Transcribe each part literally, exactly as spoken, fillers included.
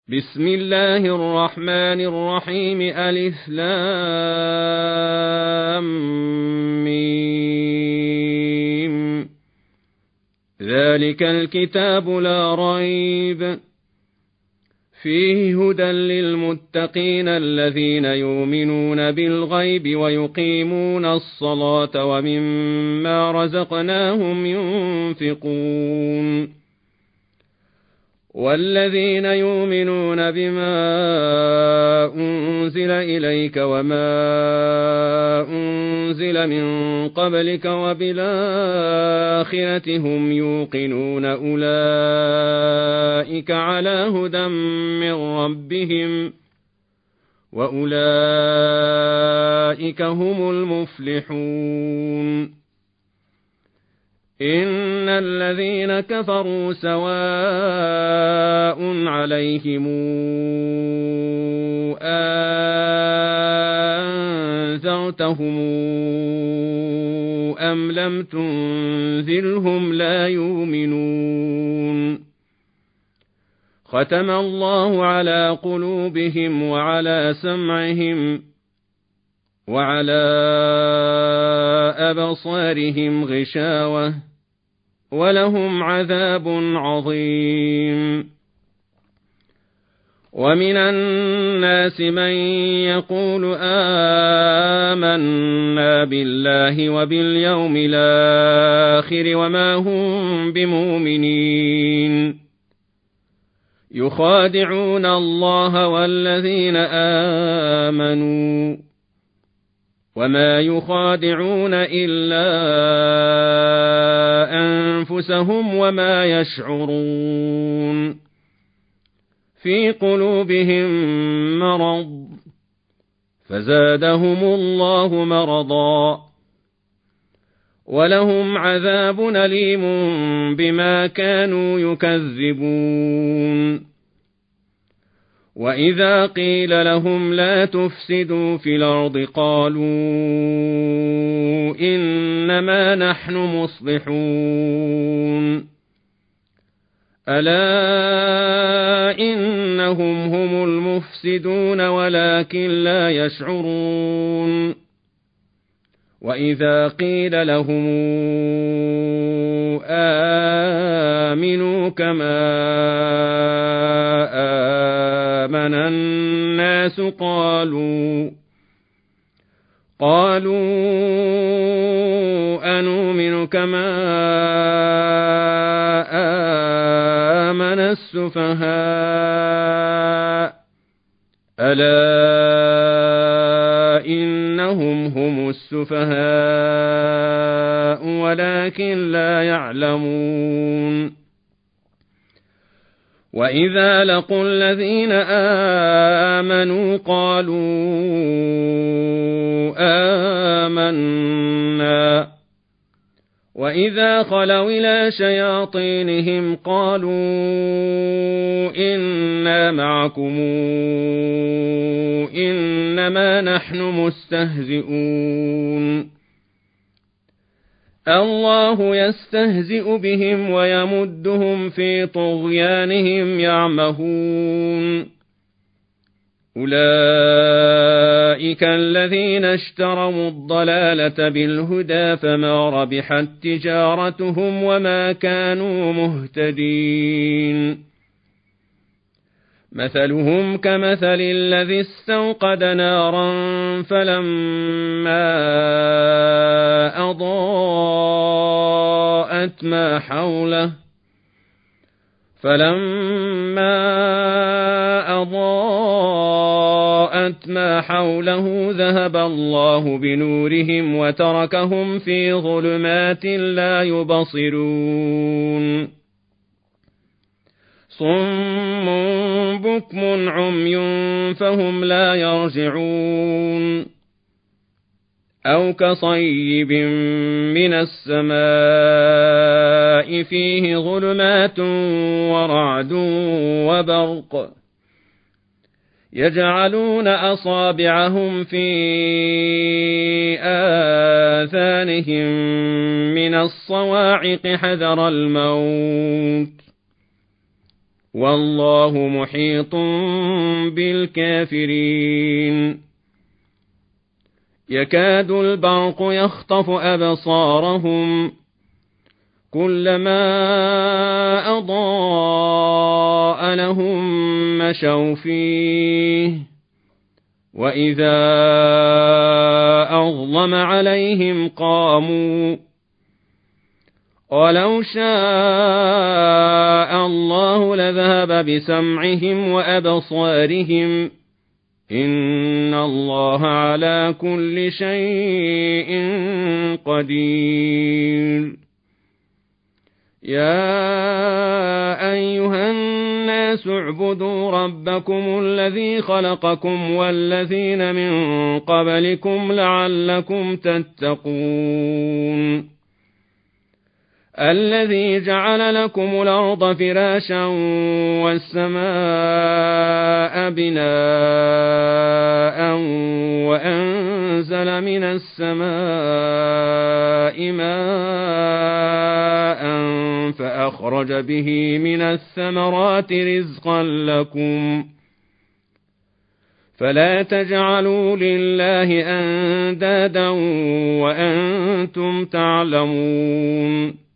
بسم الله الرحمن الرحيم ألف لام ميم ذلك الكتاب لا ريب فيه هدى للمتقين الذين يؤمنون بالغيب ويقيمون الصلاة ومما رزقناهم ينفقون والذين يؤمنون بما أنزل إليك وما أنزل من قبلك وبالآخرة هم يوقنون أولئك على هدى من ربهم وأولئك هم المفلحون إن الذين كفروا سواء عليهم أنذرتهم أم لم تنذرهم لا يؤمنون ختم الله على قلوبهم وعلى سمعهم وعلى أبصارهم غشاوة ولهم عذاب عظيم ومن الناس من يقول آمنا بالله وباليوم الآخر وما هم بمؤمنين يخادعون الله والذين آمنوا وما يخادعون إلا أنفسهم وما يشعرون في قلوبهم مرض فزادهم الله مرضا ولهم عذاب أليم بما كانوا يكذبون وإذا قيل لهم لا تفسدوا في الأرض قالوا إنما نحن مصلحون ألا إنهم هم المفسدون ولكن لا يشعرون وإذا قيل لهم آمنوا كما آمن الناس قالوا قالوا أنؤمن كما آمن السفهاء ألا إنهم هم السفهاء ولكن لا يعلمون وإذا لقوا الذين آمنوا قالوا آمنا وإذا خلوا إلى شياطينهم قالوا إنا معكم إنما نحن مستهزئون الله يستهزئ بهم ويمدهم في طغيانهم يعمهون أولئك الذين اشتروا الضلالة بالهدى فما ربحت تجارتهم وما كانوا مهتدين مثلهم كمثل الذي استوقد نارا فلما أضاءت ما حوله فلما أضاءت ما حوله ذهب الله بنورهم وتركهم في ظلمات لا يبصرون صم بكم عمي فهم لا يرجعون أو كصيب من السماء فيه ظلمات ورعد وبرق يجعلون أصابعهم في آذانهم من الصواعق حذر الموت والله محيط بالكافرين يكاد البرق يخطف أبصارهم كلما أضاء لهم مشوا فيه وإذا أظلم عليهم قاموا ولو شاء الله لذهب بسمعهم وأبصارهم إن الله على كل شيء قدير يا أيها الناس اعبدوا ربكم الذي خلقكم والذين من قبلكم لعلكم تتقون الذي جعل لكم الأرض فراشا والسماء بناء وأنزل من السماء ماء فأخرج به من الثمرات رزقا لكم فلا تجعلوا لله أندادا وأنتم تعلمون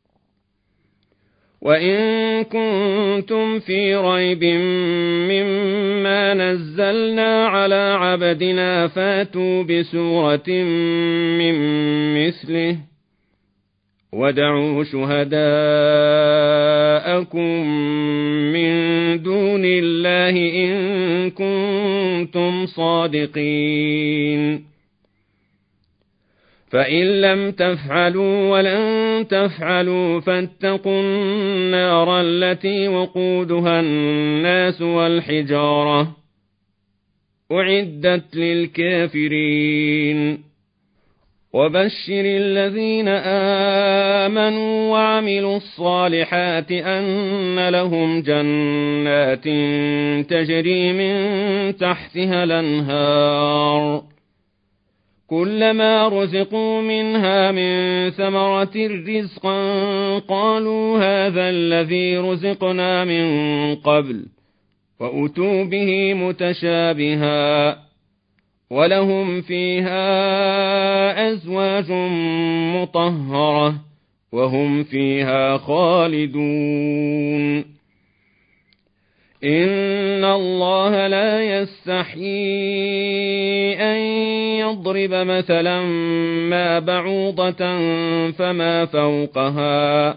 وإن كنتم في ريب مما نزلنا على عبدنا فاتوا بسورة من مثله ودعوا شهداءكم من دون الله إن كنتم صادقين فإن لم تفعلوا ولن تفعلوا فاتقوا النار التي وقودها الناس والحجارة أعدت للكافرين وبشر الذين آمنوا وعملوا الصالحات أن لهم جنات تجري من تحتها الأنهار كلما رزقوا منها من ثمرة رزقا قالوا هذا الذي رزقنا من قبل وأتوا به متشابها ولهم فيها أزواج مطهرة وهم فيها خالدون إن الله لا يستحيي أن يضرب مثلا ما بعوضة فما فوقها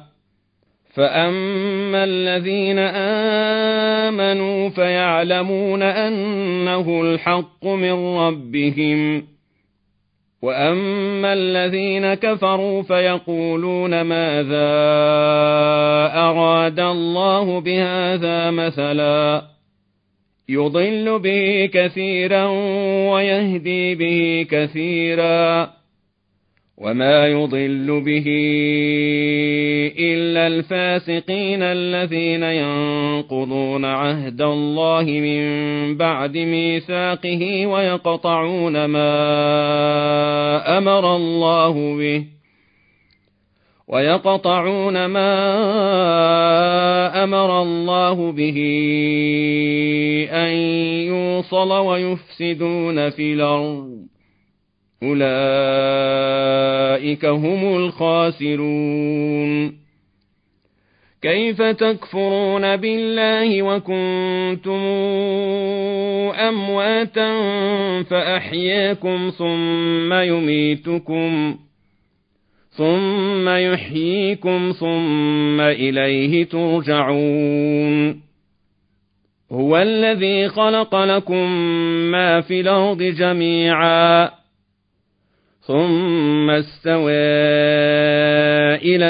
فأما الذين آمنوا فيعلمون أنه الحق من ربهم وأما الذين كفروا فيقولون ماذا أراد الله بهذا مثلا يضل به كثيرا ويهدي به كثيرا وما يضل به إلا الفاسقين الذين ينقضون عهد الله من بعد ميثاقه ويقطعون ما أمر الله به ويقطعون ما أمر الله به أن يوصل ويفسدون في الأرض أولئك هم الخاسرون كيف تكفرون بالله وكنتم أمواتا فأحياكم ثم يميتكم ثم يحييكم ثم إليه ترجعون هو الذي خلق لكم ما في الأرض جميعا ثم استوى إلى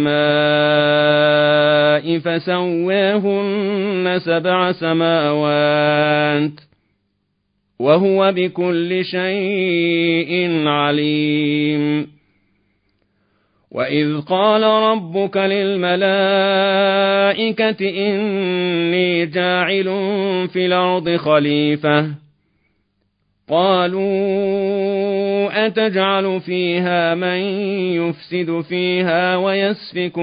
السماء فسواهن سبع سماوات وهو بكل شيء عليم وإذ قال ربك للملائكة إني جاعل في الأرض خليفة قالوا أتجعل فيها من يفسد فيها ويسفك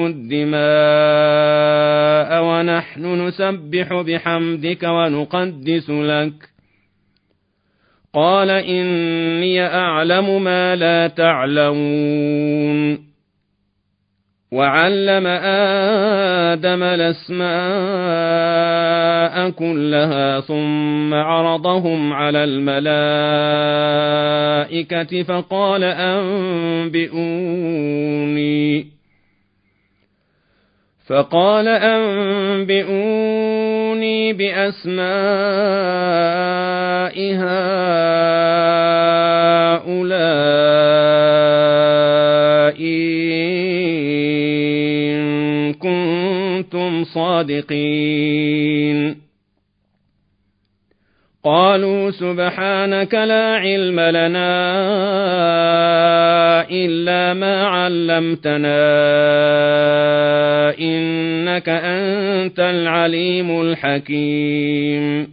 الدماء ونحن نسبح بحمدك ونقدس لك قال إني أعلم ما لا تعلمون وعلم آدم الأسماء كلها ثم عرضهم على الملائكة فقال أنبئوني فقال أنبئوني بأسماء هؤلاء إن كنتم صادقين قالوا سبحانك لا علم لنا إلا ما علمتنا إنك أنت العليم الحكيم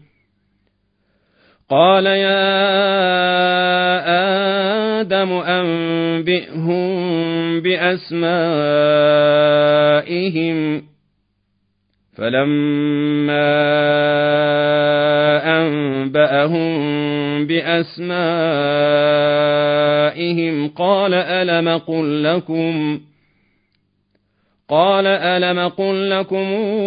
قال يا آدم أنبئهم بأسمائهم فلما أنبأهم بأسمائهم قال ألم قل لكم قال ألم قل لكم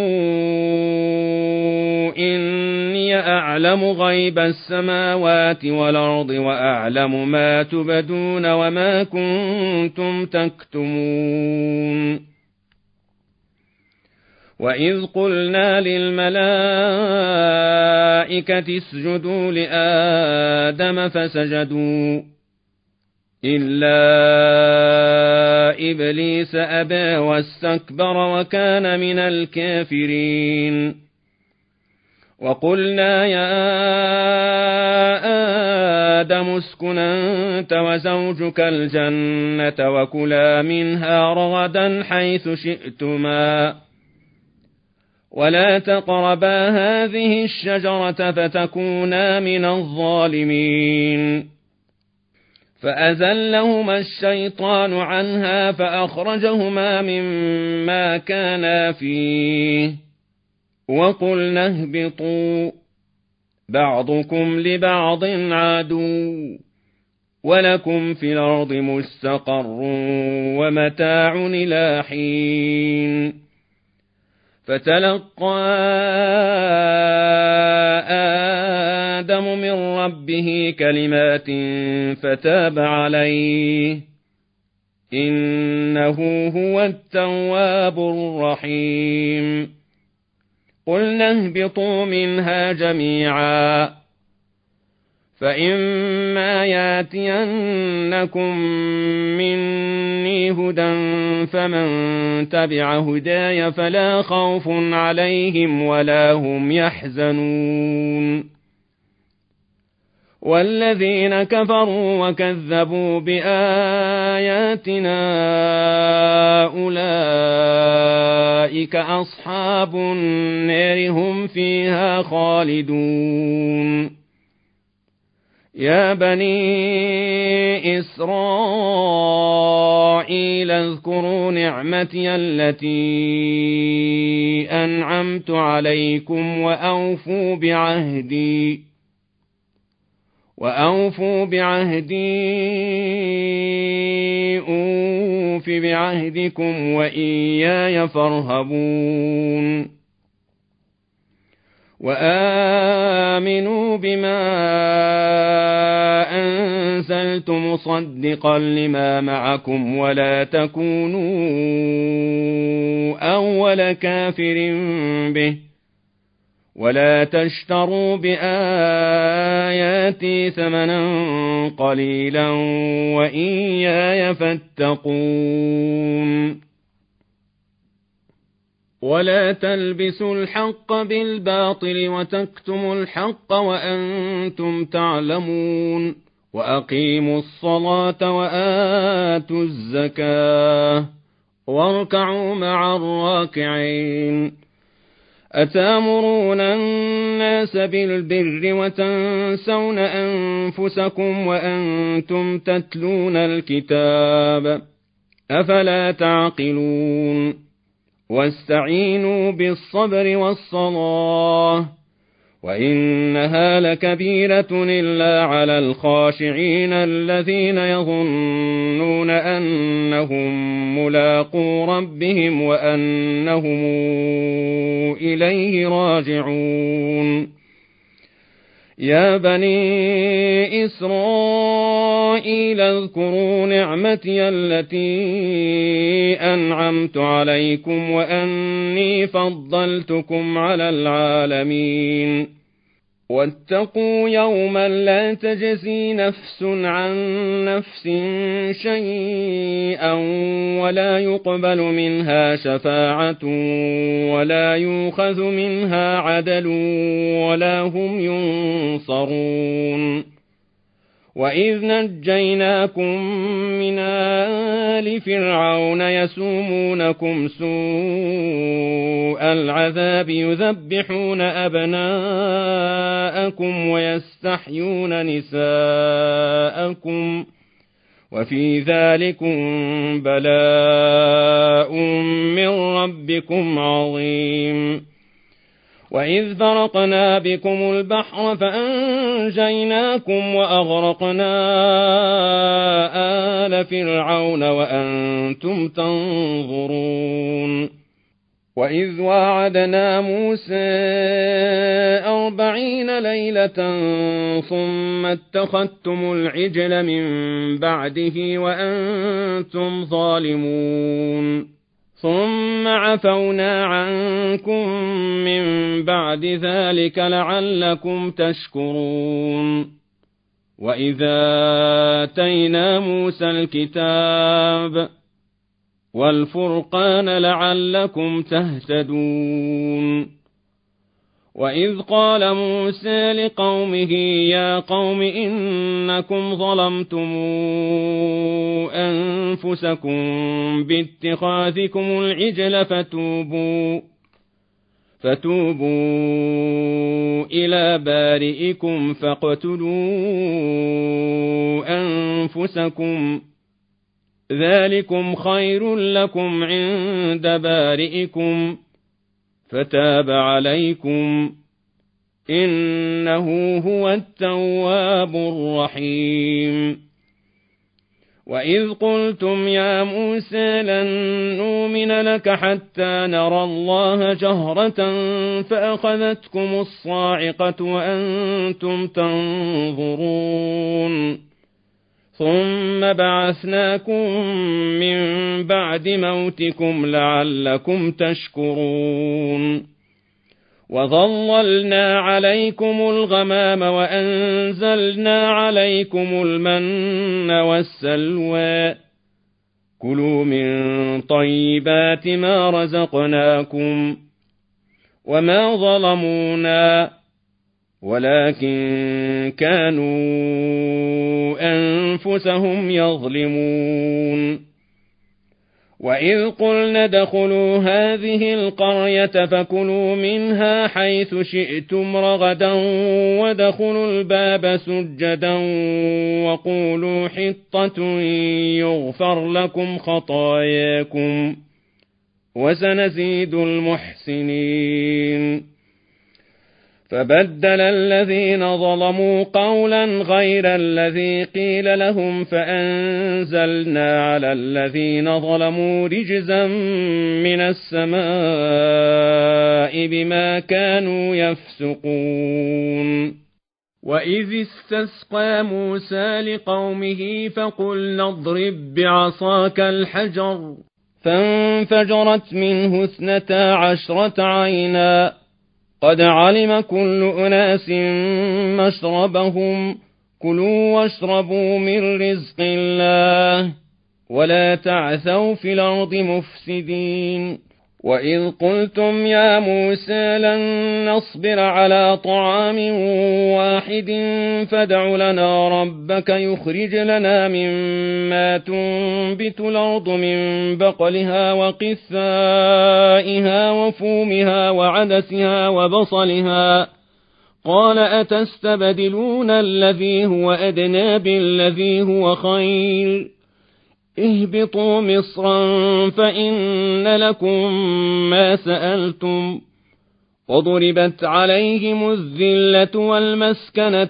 إني أعلم غيب السماوات والأرض وأعلم ما تبدون وما كنتم تكتمون وإذ قلنا للملائكة اسجدوا لآدم فسجدوا إلا إبليس أبى واستكبر وكان من الكافرين وقلنا يا آدم اسكن أنت وزوجك الجنة وكلا منها رغدا حيث شئتما ولا تقربا هذه الشجرة فتكونا من الظالمين فأزلهما الشيطان عنها فأخرجهما مما كانا فيه وقلنا اهبطوا بعضكم لبعض عدو ولكم في الأرض مستقر ومتاع إلى حين فتلقى آدم من ربه كلمات فتاب عليه إنه هو التواب الرحيم قلنا اهبطوا منها جميعا فإما ياتينكم مني هدى فمن تبع هداي فلا خوف عليهم ولا هم يحزنون والذين كفروا وكذبوا بآياتنا أولئك أصحاب النار هم فيها خالدون يا بني إسرائيل اذكروا نعمتي التي أنعمت عليكم وأوفوا بعهدي وأوفوا بعهدي أوف بعهدكم وإياي فارهبون وآمنوا بما أنزلت مصدقا لما معكم ولا تكونوا أول كافر به ولا تشتروا بآياتي ثمنا قليلا وإياي فاتقون ولا تلبسوا الحق بالباطل وتكتموا الحق وأنتم تعلمون وأقيموا الصلاة وآتوا الزكاة واركعوا مع الراكعين أتأمرون الناس بالبر وتنسون أنفسكم وأنتم تتلون الكتاب أفلا تعقلون واستعينوا بالصبر والصلاة وإنها لكبيرة إلا على الخاشعين الذين يظنون أنهم ملاقو ربهم وأنهم إليه راجعون يا بني إسرائيل اذكروا نعمتي التي أنعمت عليكم وأني فضلتكم على العالمين واتقوا يوما لا تجزي نفس عن نفس شيئا ولا يقبل منها شفاعة ولا يؤخذ منها عدل ولا هم ينصرون وإذ نجيناكم من آل فرعون يسومونكم سوء العذاب يذبحون أبناءكم ويستحيون نساءكم وفي ذلكم بلاء من ربكم عظيم وإذ فرقنا بكم البحر فأنجيناكم وأغرقنا آل فرعون وأنتم تنظرون وإذ واعدنا موسى أربعين ليلة ثم اتخذتم العجل من بعده وأنتم ظالمون ثم عفونا عنكم من بعد ذلك لعلكم تشكرون وإذا آتينا موسى الكتاب والفرقان لعلكم تهتدون وإذ قال موسى لقومه يا قوم إنكم ظلمتم أنفسكم باتخاذكم العجل فتوبوا فتوبوا إلى بارئكم فاقتلوا أنفسكم ذلكم خير لكم عند بارئكم فتاب عليكم إنه هو التواب الرحيم وإذ قلتم يا موسى لن نؤمن لك حتى نرى الله جهرة فأخذتكم الصاعقة وأنتم تنظرون ثم بعثناكم من بعد موتكم لعلكم تشكرون وظللنا عليكم الغمام وأنزلنا عليكم المن والسلوى كلوا من طيبات ما رزقناكم وما ظلمونا ولكن كانوا أنفسهم يظلمون وإذ قلنا ادخلوا هذه القرية فكلوا منها حيث شئتم رغدا وادخلوا الباب سجدا وقولوا حطة يغفر لكم خطاياكم وسنزيد المحسنين فبدل الذين ظلموا قولا غير الذي قيل لهم فأنزلنا على الذين ظلموا رجزا من السماء بما كانوا يفسقون وإذ استسقى موسى لقومه فقلنا اضرب بعصاك الحجر فانفجرت منه اثنتا عشرة عينا قد علم كل أناس مشربهم كلوا واشربوا من رزق الله ولا تعثوا في الأرض مفسدين وإذ قلتم يا موسى لن نصبر على طعام واحد فادع لنا ربك يخرج لنا مما تنبت الأرض من بقلها وقثائها وفومها وعدسها وبصلها قال أتستبدلون الذي هو أدنى بالذي هو خير اهبطوا مصرا فإن لكم ما سألتم وضربت عليهم الذلة والمسكنة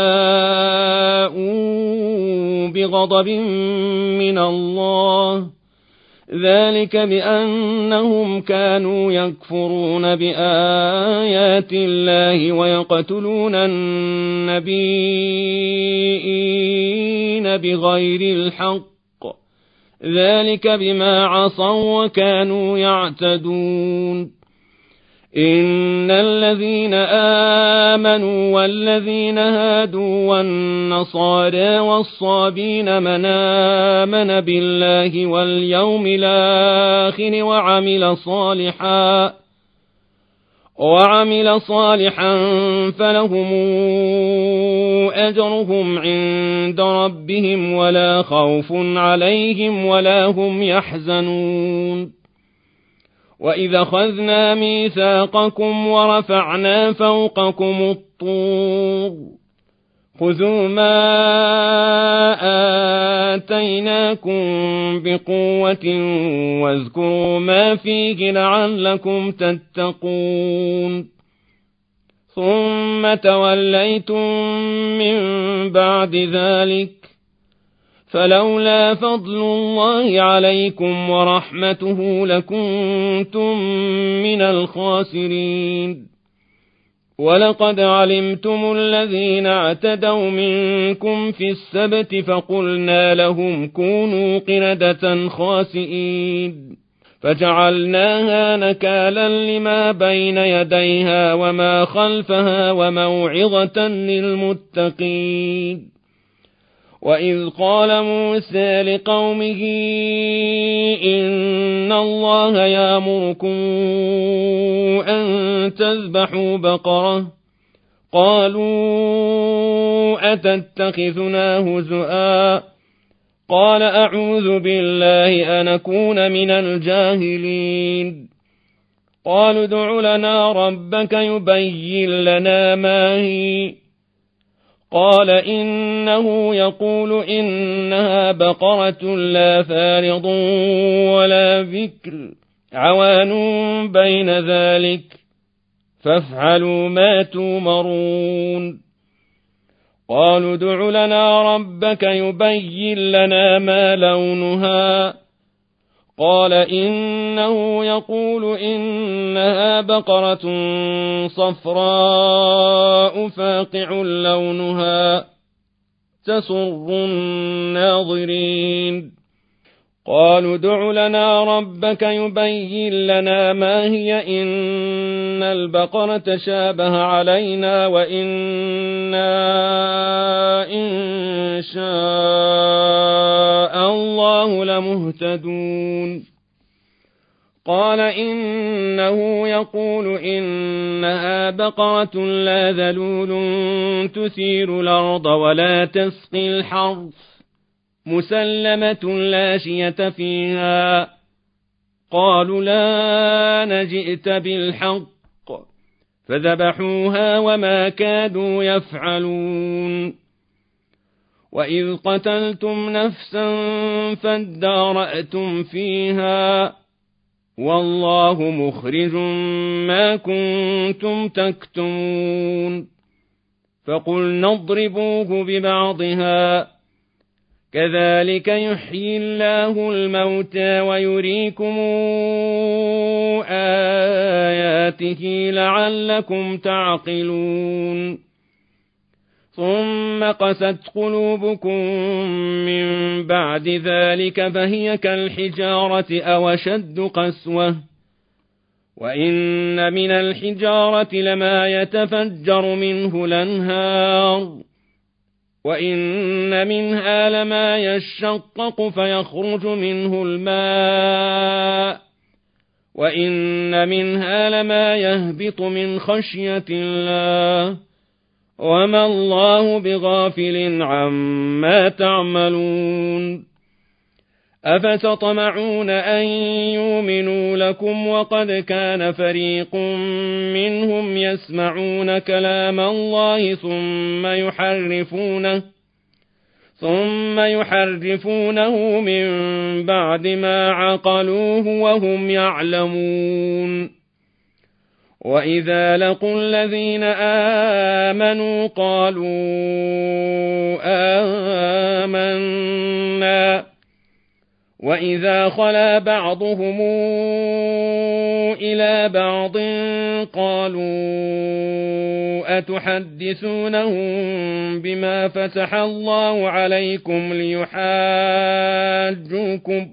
وباءوا بغضب من الله ذلك بأنهم كانوا يكفرون بآيات الله ويقتلون النبيين بغير الحق ذلك بما عصوا وكانوا يعتدون إن الذين آمنوا والذين هادوا والنصارى والصابين من آمن بالله واليوم الآخر وعمل صالحا وعمل صالحا فلهم أجرهم عند ربهم ولا خوف عليهم ولا هم يحزنون وإذا أخذنا ميثاقكم ورفعنا فوقكم الطور خذوا ما آتيناكم بقوة واذكروا ما فيه لعلكم تتقون ثم توليتم من بعد ذلك فلولا فضل الله عليكم ورحمته لكنتم من الخاسرين ولقد علمتم الذين اعتدوا منكم في السبت فقلنا لهم كونوا قردة خاسئين فجعلناها نكالا لما بين يديها وما خلفها وموعظة للمتقين وإذ قال موسى لقومه إن الله يأمركم أن تذبحوا بقرة قالوا أتتخذنا هزؤا قال أعوذ بالله أن أكون من الجاهلين قالوا ادع لنا ربك يبين لنا ما هي قال إنه يقول إنها بقرة لا فارض ولا بكر عوان بين ذلك فافعلوا ما تؤمرون قالوا ادع لنا ربك يبين لنا ما لونها قال إنه يقول إنها بقرة صفراء فاقع لونها تسر الناظرين قالوا ادع لنا ربك يبين لنا ما هي إن البقرة شابه علينا وإنا إن شاء الله لمهتدون قال إنه يقول إنها بقرة لا ذلول تثير الأرض ولا تسقي الحرث مسلمة لا شية فيها قالوا لا نجئت بالحق فذبحوها وما كادوا يفعلون وإذ قتلتم نفسا فادارأتم فيها والله مخرج ما كنتم تكتمون فقلنا اضربوه ببعضها كذلك يحيي الله الموتى ويريكم آياته لعلكم تعقلون ثم قست قلوبكم من بعد ذلك فهي كالحجارة أو أشد قسوة وإن من الحجارة لما يتفجر منه الأنهار وإن منها لما يشقق فيخرج منه الماء وإن منها لما يهبط من خشية الله وما الله بغافل عما تعملون أفتطمعون أن يؤمنوا لكم وقد كان فريق منهم يسمعون كلام الله ثم يحرفونه ثم يحرفونه من بعد ما عقلوه وهم يعلمون وإذا لقوا الذين آمنوا قالوا آمنا وإذا خلا بعضهم إلى بعض قالوا أتحدثونهم بما فتح الله عليكم ليحاجوكم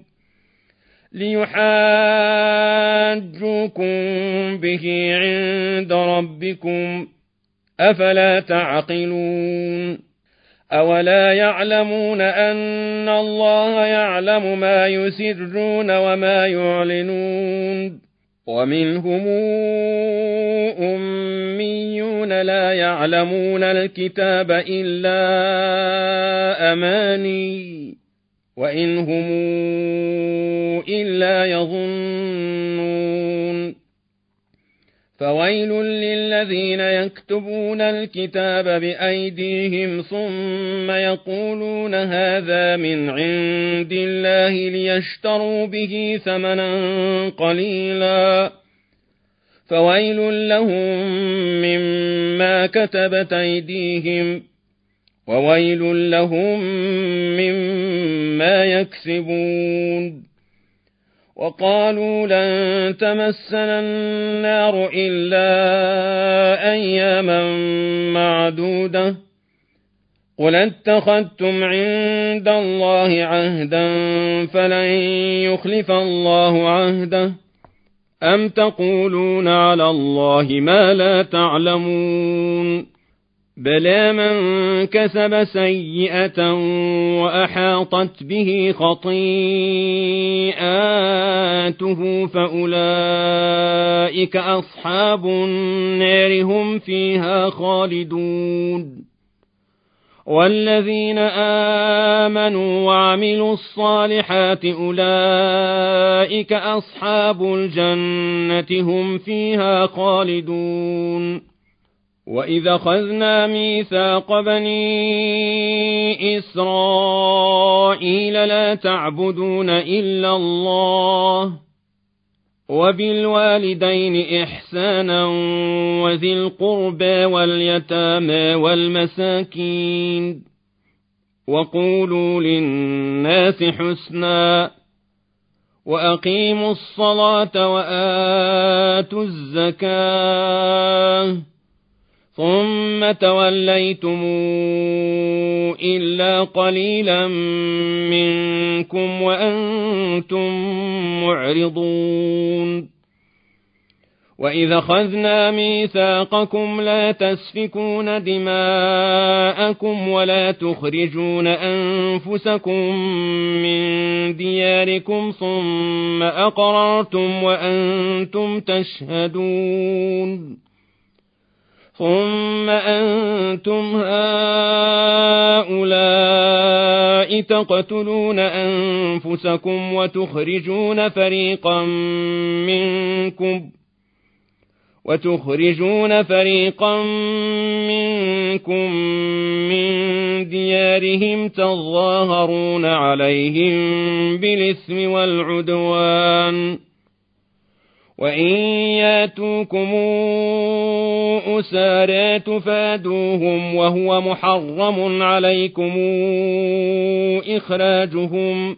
ليحاجوكم به عند ربكم أفلا تعقلون أولا يعلمون أن الله يعلم ما يسرون وما يعلنون ومنهم أميون لا يعلمون الكتاب إلا أماني وإن هم إلا يظنون فويل للذين يكتبون الكتاب بأيديهم ثم يقولون هذا من عند الله ليشتروا به ثمنا قليلا فويل لهم مما كتبت أيديهم وويل لهم مما يكسبون وقالوا لن تمسنا النار إلا أياما معدودة قل اتخذتم عند الله عهدا فلن يخلف الله عهده أم تقولون على الله ما لا تعلمون بلى من كسب سيئة وأحاطت به خطيئاته فأولئك أصحاب النار هم فيها خالدون والذين آمنوا وعملوا الصالحات أولئك أصحاب الجنة هم فيها خالدون وإذا أخذنا ميثاق بني إسرائيل لا تعبدون إلا الله وبالوالدين إحسانا وذي القربى واليتامى والمساكين وقولوا للناس حسنا وأقيموا الصلاة وآتوا الزكاة ثم توليتم إلا قليلا منكم وأنتم معرضون وإذا أخذنا ميثاقكم لا تسفكون دماءكم ولا تخرجون أنفسكم من دياركم ثم أقررتم وأنتم تشهدون ثم أنتم هؤلاء تقتلون أنفسكم وتخرجون فريقا منكم وتخرجون فريقا منكم من ديارهم تظاهرون عليهم بالإثم والعدوان وإن ياتوكم أسارى تفادوهم وهو محرم عليكم إخراجهم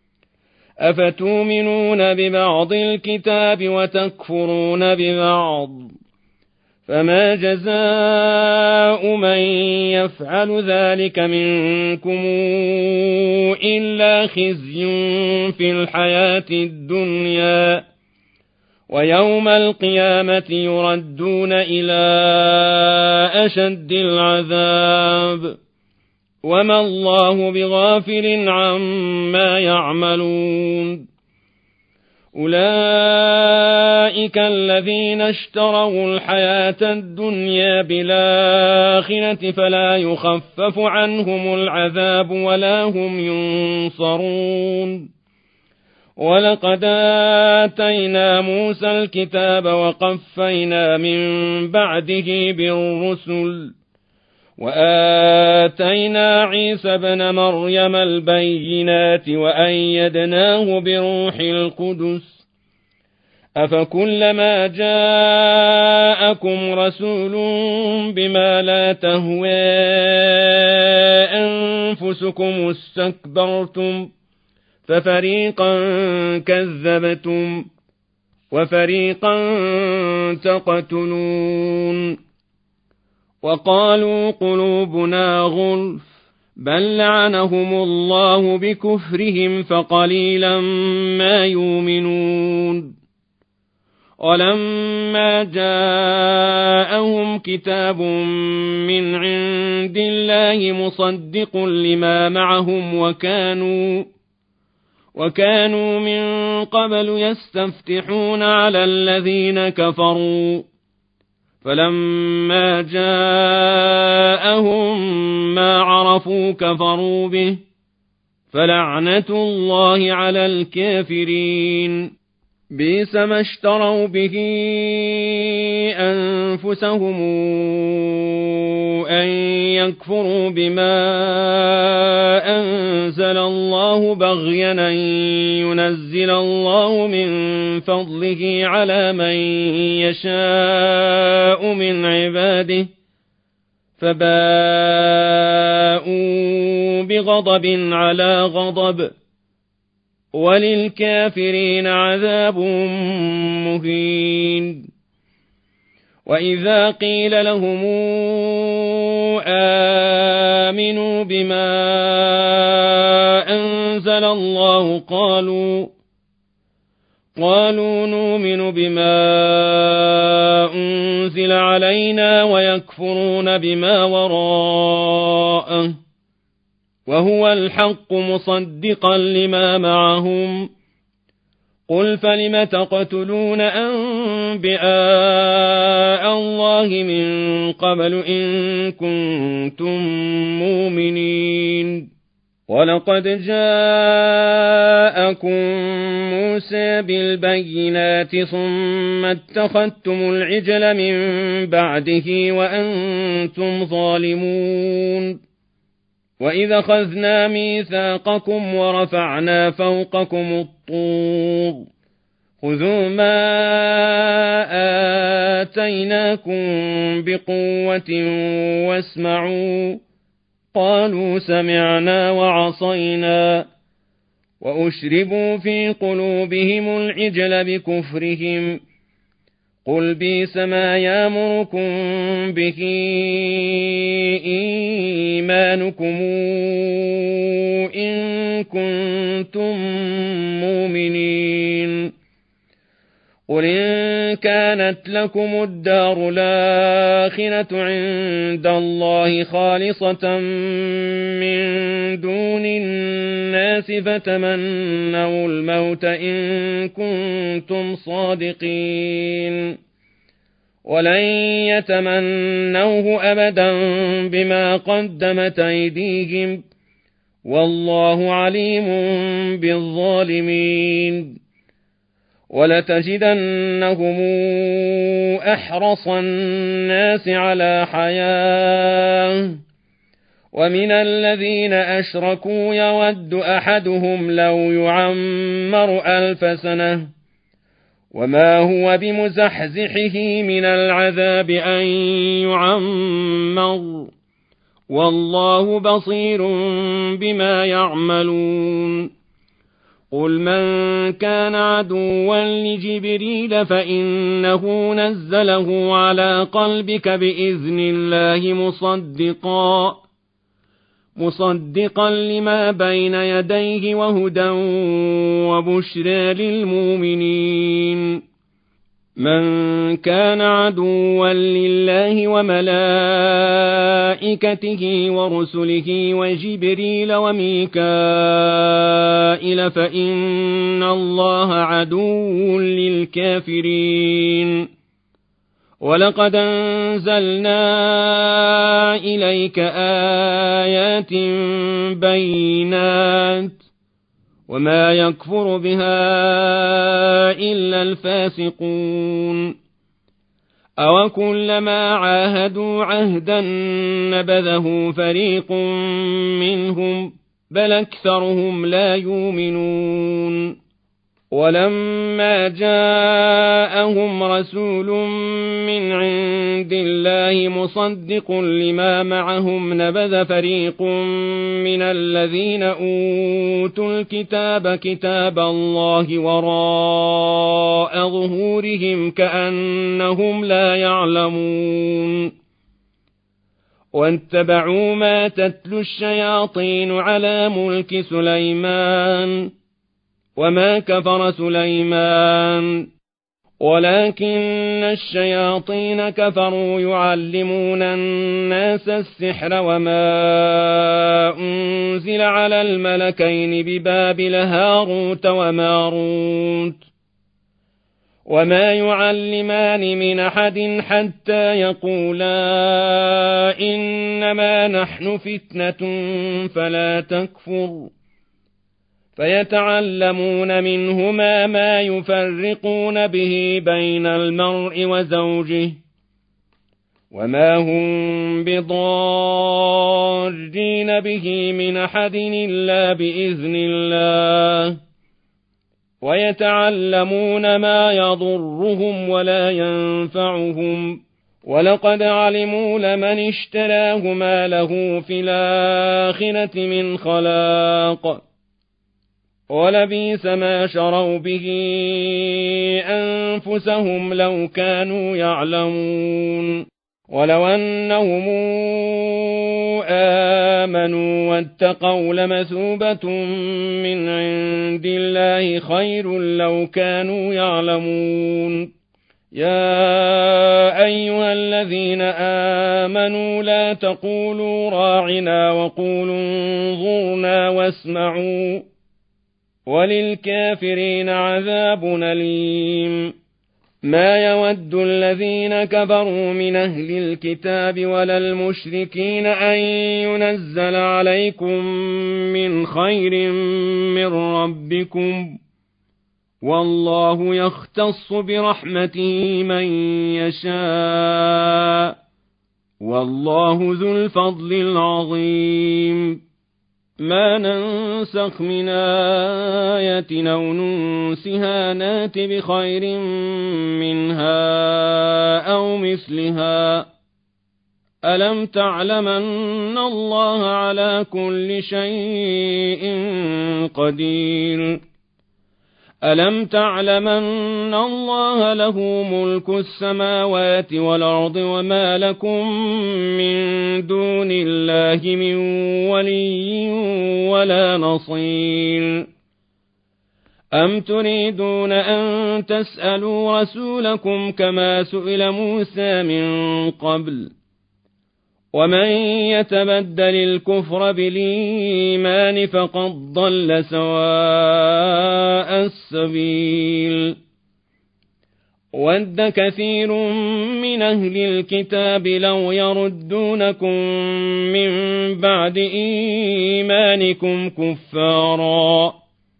أفتؤمنون ببعض الكتاب وتكفرون ببعض فما جزاء من يفعل ذلك منكم إلا خزي في الحياة الدنيا ويوم القيامة يردون إلى أشد العذاب وما الله بغافل عما يعملون أولئك الذين اشتروا الحياة الدنيا بالآخرة فلا يخفف عنهم العذاب ولا هم ينصرون. ولقد آتينا موسى الكتاب وقفينا من بعده بالرسل وآتينا عيسى ابن مريم البينات وأيدناه بروح القدس أفكلما جاءكم رسول بما لا تهوى أنفسكم استكبرتم ففريقا كذبتم وفريقا تقتلون. وقالوا قلوبنا غلف بل لعنهم الله بكفرهم فقليلا ما يؤمنون. ولما جاءهم كتاب من عند الله مصدق لما معهم وكانوا وكانوا من قبل يستفتحون على الذين كفروا فلما جاءهم ما عرفوا كفروا به فلعنة الله على الكافرين. بئس ما اشتروا به أنفسهم أن يكفروا بما أنزل الله بغيا أن ينزل الله من فضله على من يشاء من عباده فباءوا بغضب على غضب وللكافرين عذاب مهين. وإذا قيل لهم آمنوا بما أنزل الله قالوا قالوا نؤمن بما أنزل علينا ويكفرون بما وراءه وهو الحق مصدقا لما معهم. قل فلم تقتلون أنبياء الله من قبل إن كنتم مؤمنين. ولقد جاءكم موسى بالبينات ثم اتخذتم العجل من بعده وأنتم ظالمون. وإذا أخذنا ميثاقكم ورفعنا فوقكم الطور خذوا ما آتيناكم بقوة واسمعوا قالوا سمعنا وعصينا وأشربوا في قلوبهم العجل بكفرهم. قل بئس ما يأمركم به إيمانكم إن كنتم مؤمنين. قل إن كانت لكم الدار الآخرة عند الله خالصة من دون الناس فتمنوا الموت إن كنتم صادقين ولن يتمنوه أبدا بما قدمت أيديهم والله عليم بالظالمين. ولتجدنهم أحرص الناس على حياة ومن الذين أشركوا يود أحدهم لو يعمر ألف سنة وما هو بمزحزحه من العذاب أن يعمر والله بصير بما يعملون. قل من كان عدوا لجبريل فإنه نزله على قلبك بإذن الله مصدقا مصدقا لما بين يديه وهدى وبشرى للمؤمنين. من كان عدوا لله وملائكته وملائكته ورسله وجبريل وميكائيل فإن الله عدو للكافرين ولقد أنزلنا إليك آيات بينات وما يكفر بها إلا الفاسقون أوكلما عاهدوا عهدا نبذه فريق منهم بل أكثرهم لا يؤمنون ولما جاءهم رسول من عند الله مصدق لما معهم نبذ فريق من الذين أوتوا الكتاب كتاب الله وراء ظهورهم كأنهم لا يعلمون واتبعوا ما تتلو الشياطين على ملك سليمان وما كفر سليمان ولكن الشياطين كفروا يعلمون الناس السحر وما أنزل على الملكين ببابل هاروت وماروت وما يعلمان من أحد حتى يقولا إنما نحن فتنة فلا تكفر فيتعلمون منهما ما يفرقون به بين المرء وزوجه وما هم بضارين به من أحد إلا بإذن الله ويتعلمون ما يضرهم ولا ينفعهم ولقد علموا لمن اشتراه ما له في الآخرة من خلاق ولبئس ما شروا به أنفسهم لو كانوا يعلمون ولو أنهم آمنوا واتقوا لمثوبة من عند الله خير لو كانوا يعلمون يا أيها الذين آمنوا لا تقولوا راعنا وقولوا انظرنا واسمعوا وللكافرين عذاب أليم ما يود الذين كفروا من أهل الكتاب ولا المشركين أن ينزل عليكم من خير من ربكم والله يختص برحمته من يشاء والله ذو الفضل العظيم ما ننسخ من آية أو ننسها نات بخير منها أو مثلها ألم تعلم أن الله على كل شيء قدير ألم تعلم أن الله له ملك السماوات والأرض وما لكم من دون الله من ولي ولا نصير أم تريدون أن تسألوا رسولكم كما سئل موسى من قبل ومن يتبدل الكفر بالإيمان فقد ضل سواء السبيل ود كثير من أهل الكتاب لو يردونكم من بعد إيمانكم كفارا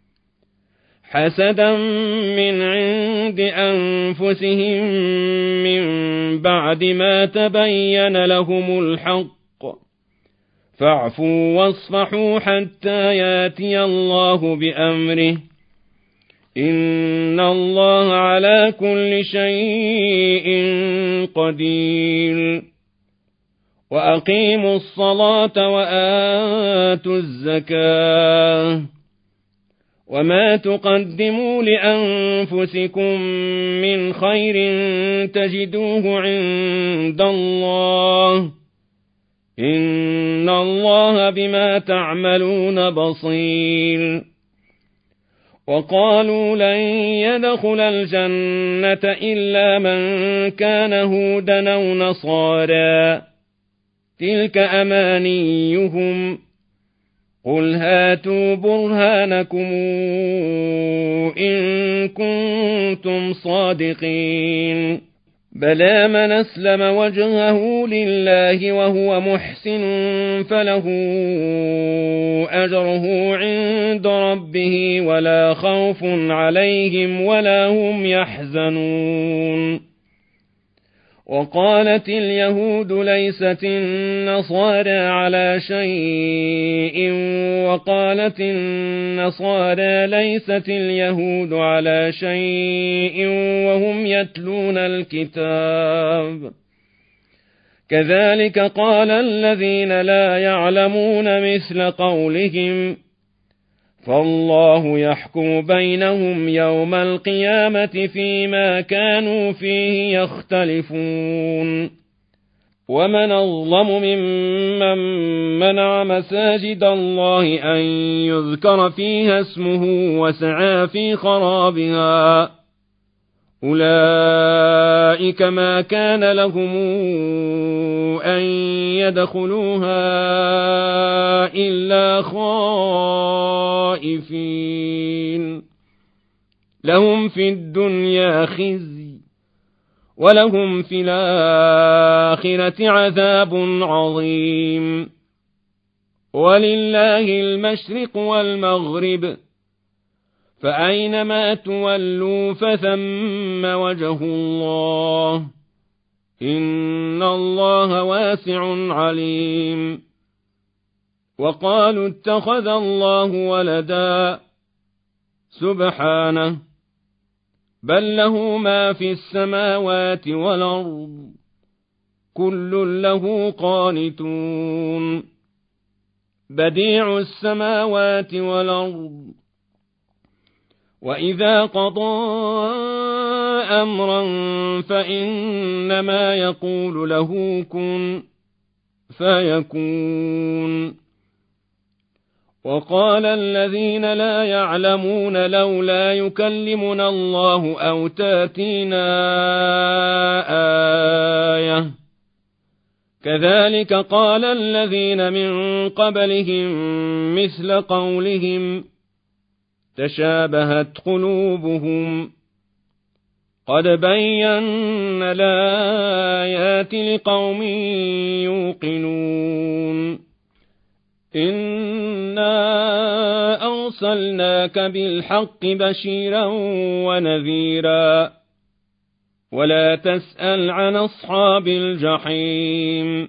حسدا من عند أنفسهم من بعد ما تبين لهم الحق فاعفوا واصفحوا حتى ياتي الله بأمره إن الله على كل شيء قدير وأقيموا الصلاة وآتوا الزكاة وما تقدموا لأنفسكم من خير تجدوه عند الله إن الله بما تعملون بصير وقالوا لن يدخل الجنة إلا من كان هودا أو نصارى تلك أمانيهم قل هاتوا برهانكم إن كنتم صادقين بلى من أسلم وجهه لله وهو محسن فله أجره عند ربه ولا خوف عليهم ولا هم يحزنون وقالت اليهود ليست النصارى على شيء وقالت النصارى ليست اليهود على شيء وهم يتلون الكتاب كذلك قال الذين لا يعلمون مثل قولهم فالله يحكم بينهم يوم القيامة فيما كانوا فيه يختلفون ومن أظلم ممن منع مساجد الله أن يذكر فيها اسمه وسعى في خرابها أولئك ما كان لهم أن يدخلوها إلا خائفين لهم في الدنيا خزي ولهم في الآخرة عذاب عظيم ولله المشرق والمغرب فأينما تولوا فثم وجه الله إن الله واسع عليم وقالوا اتخذ الله ولدا سبحانه بل له ما في السماوات والأرض كل له قانتون بديع السماوات والأرض وإذا قضى أمرا فإنما يقول له كن فيكون وقال الذين لا يعلمون لولا يكلمنا الله أو تاتينا آية كذلك قال الذين من قبلهم مثل قولهم تشابهت قلوبهم قد بينا الآيات لقوم يوقنون إنا أرسلناك بالحق بشيرا ونذيرا ولا تسأل عن أصحاب الجحيم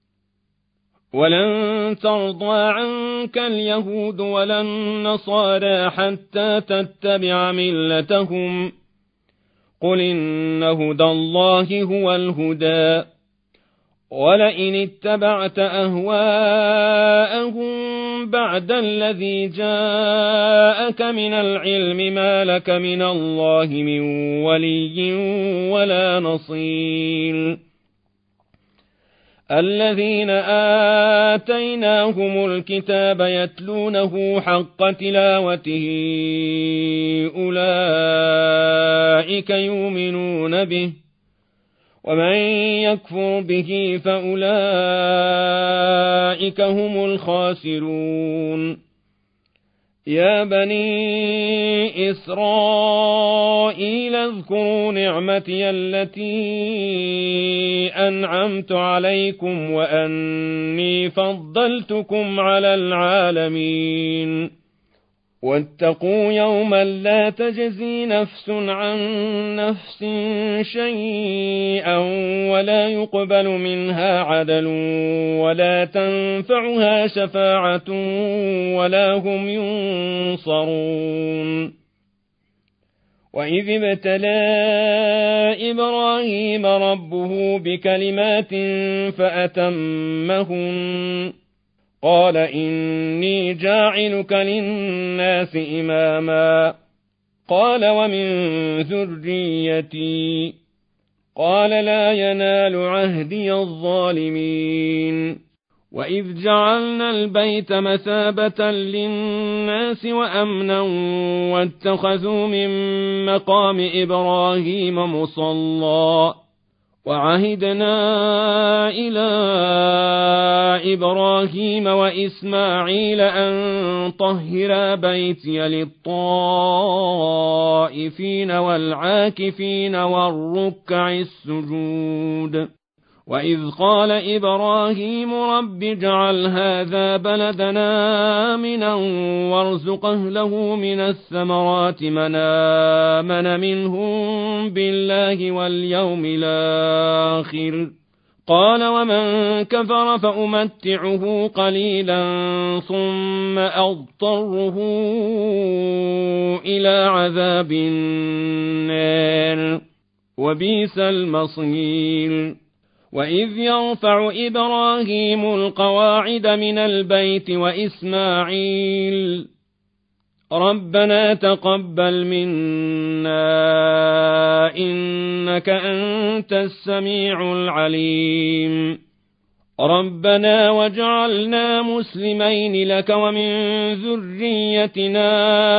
ولن ترضى عنك اليهود ولا النصارى حتى تتبع ملتهم قل إن هدى الله هو الهدى ولئن اتبعت أهواءهم بعد الذي جاءك من العلم ما لك من الله من ولي ولا نصير الذين آتيناهم الكتاب يتلونه حق تلاوته أولئك يؤمنون به ومن يكفر به فأولئك هم الخاسرون يا بني إسرائيل اذكروا نعمتي التي أنعمت عليكم وأني فضلتكم على العالمين واتقوا يوما لا تجزي نفس عن نفس شيئا ولا يقبل منها عدل ولا تنفعها شفاعة ولا هم ينصرون وإذ ابتلى إبراهيم ربه بكلمات فأتمهن قال إني جاعلك للناس إماما قال ومن ذريتي قال لا ينال عهدي الظالمين وإذ جعلنا البيت مثابة للناس وأمنا واتخذوا من مقام إبراهيم مصلى وعهدنا إلى إبراهيم وإسماعيل أن طهرا بيتي للطائفين والعاكفين والركع السجود وإذ قال إبراهيم رب اجعل هذا بلدنا آمنا وارزق أهله من الثمرات من آمن منهم بالله واليوم الآخر قال ومن كفر فأمتعه قليلا ثم أضطره إلى عذاب النار وبئس المصير وإذ يرفع إبراهيم القواعد من البيت وإسماعيل ربنا تقبل منا إنك أنت السميع العليم ربنا واجعلنا مسلمين لك ومن ذريتنا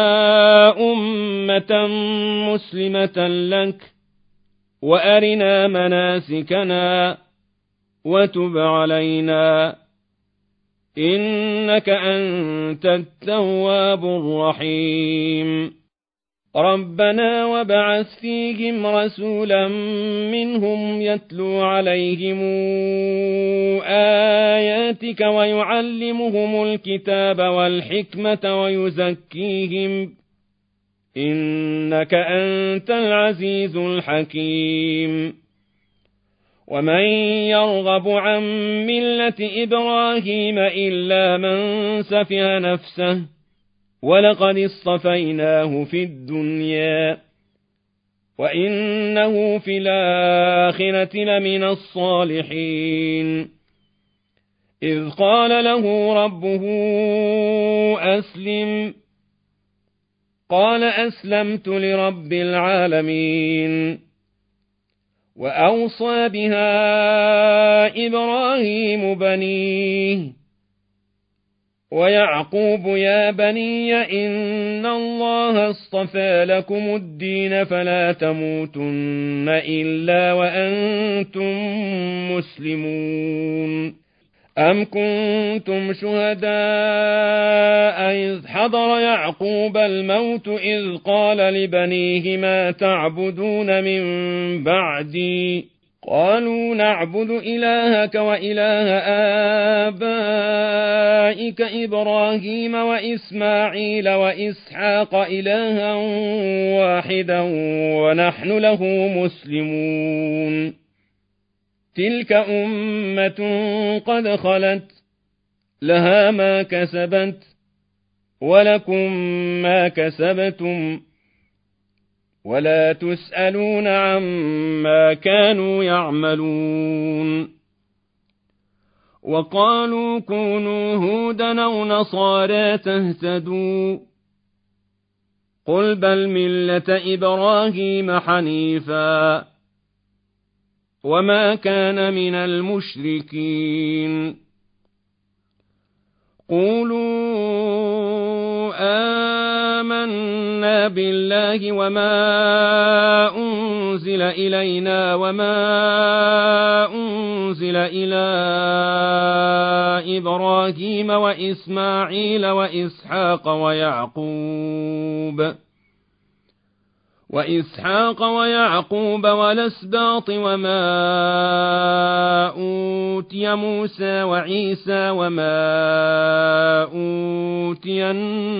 أمة مسلمة لك وأرنا مناسكنا وتب علينا إنك أنت التواب الرحيم ربنا وابعث فيهم رسولا منهم يتلو عليهم آياتك ويعلمهم الكتاب والحكمة ويزكيهم إنك أنت العزيز الحكيم ومن يرغب عن ملة إبراهيم إلا من سفه نفسه ولقد اصطفيناه في الدنيا وإنه في الآخرة لمن الصالحين إذ قال له ربه أسلم قال أسلمت لرب العالمين وأوصى بها إبراهيم بنيه ويعقوب يا بني إن الله اصطفى لكم الدين فلا تموتن إلا وأنتم مسلمون أم كنتم شهداء إذ حضر يعقوب الموت إذ قال لبنيه ما تعبدون من بعدي قالوا نعبد إلهك وإله آبائك إبراهيم وإسماعيل وإسحاق إلها واحدا ونحن له مسلمون تلك أمة قد خلت لها ما كسبت ولكم ما كسبتم ولا تسألون عما كانوا يعملون وقالوا كونوا هودا أو نصارى تهتدوا قل بل ملة إبراهيم حنيفا وما كان من المشركين قولوا آمنا بالله وما أنزل إلينا وما أنزل إلى إبراهيم وإسماعيل وإسحاق ويعقوب وإسحاق ويعقوب والأسباط وما أوتي موسى وعيسى وما أوتي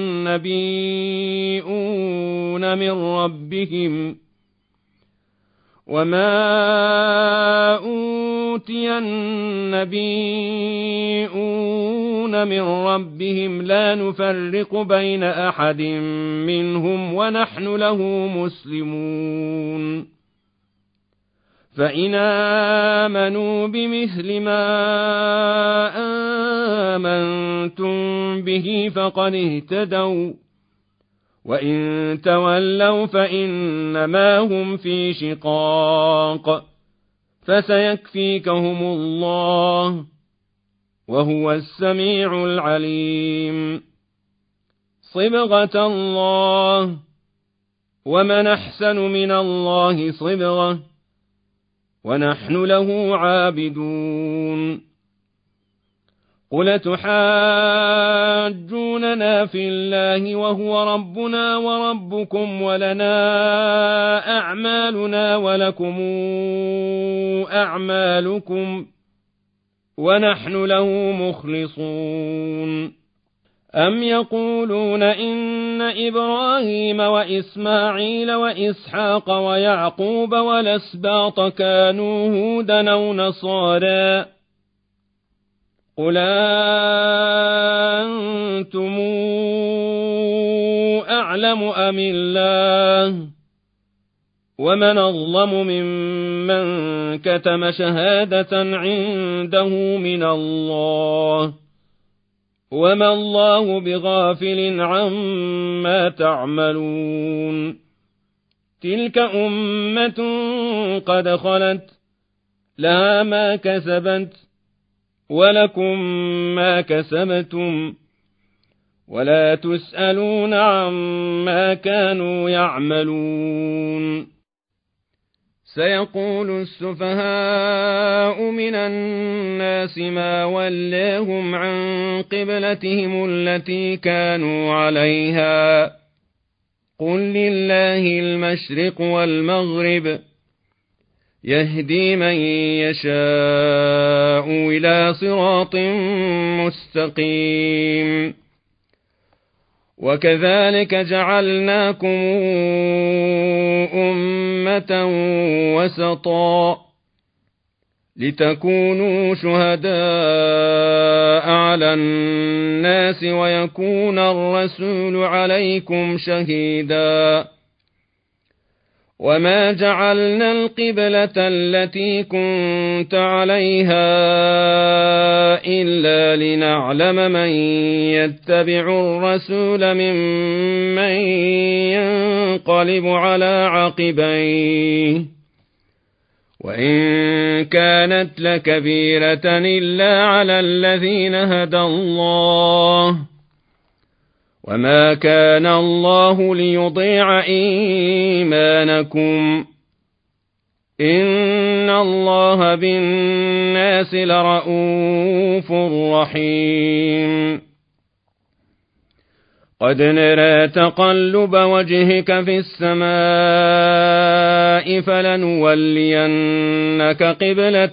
النبيون من ربهم وما أوتي النبيون من ربهم لا نفرق بين أحد منهم ونحن له مسلمون فإن آمنوا بمثل ما آمنتم به فقد اهتدوا وإن تولوا فإنما هم في شقاق فسيكفيكهم الله وهو السميع العليم صبغة الله ومن أحسن من الله صبغة ونحن له عابدون. قل تحاجوننا في الله وهو ربنا وربكم ولنا أعمالنا ولكم أعمالكم ونحن له مخلصون. أم يقولون إن إبراهيم وإسماعيل وإسحاق ويعقوب والأسباط كانوا هودا أو نصارى قل أنتم أعلم أم الله ومن أظلم ممن كتم شهادة عنده من الله وما الله بغافل عما تعملون. تلك أمة قد خلت لها ما كسبت ولكم ما كسبتم ولا تسألون عما كانوا يعملون. سيقول السفهاء من الناس ما ولاهم عن قبلتهم التي كانوا عليها قل لله المشرق والمغرب يهدي من يشاء إلى صراط مستقيم. وكذلك جعلناكم أمة وسطا لتكونوا شهداء على الناس ويكون الرسول عليكم شهيدا. وما جعلنا القبلة التي كنت عليها إلا لنعلم من يتبع الرسول ممن ينقلب على عقبيه وإن كانت لكبيرة إلا على الذين هدى الله وما كان الله ليضيع إيمانكم إن الله بالناس لرءوف رحيم. قد نرى تقلب وجهك في السماء فلنولينك قبلة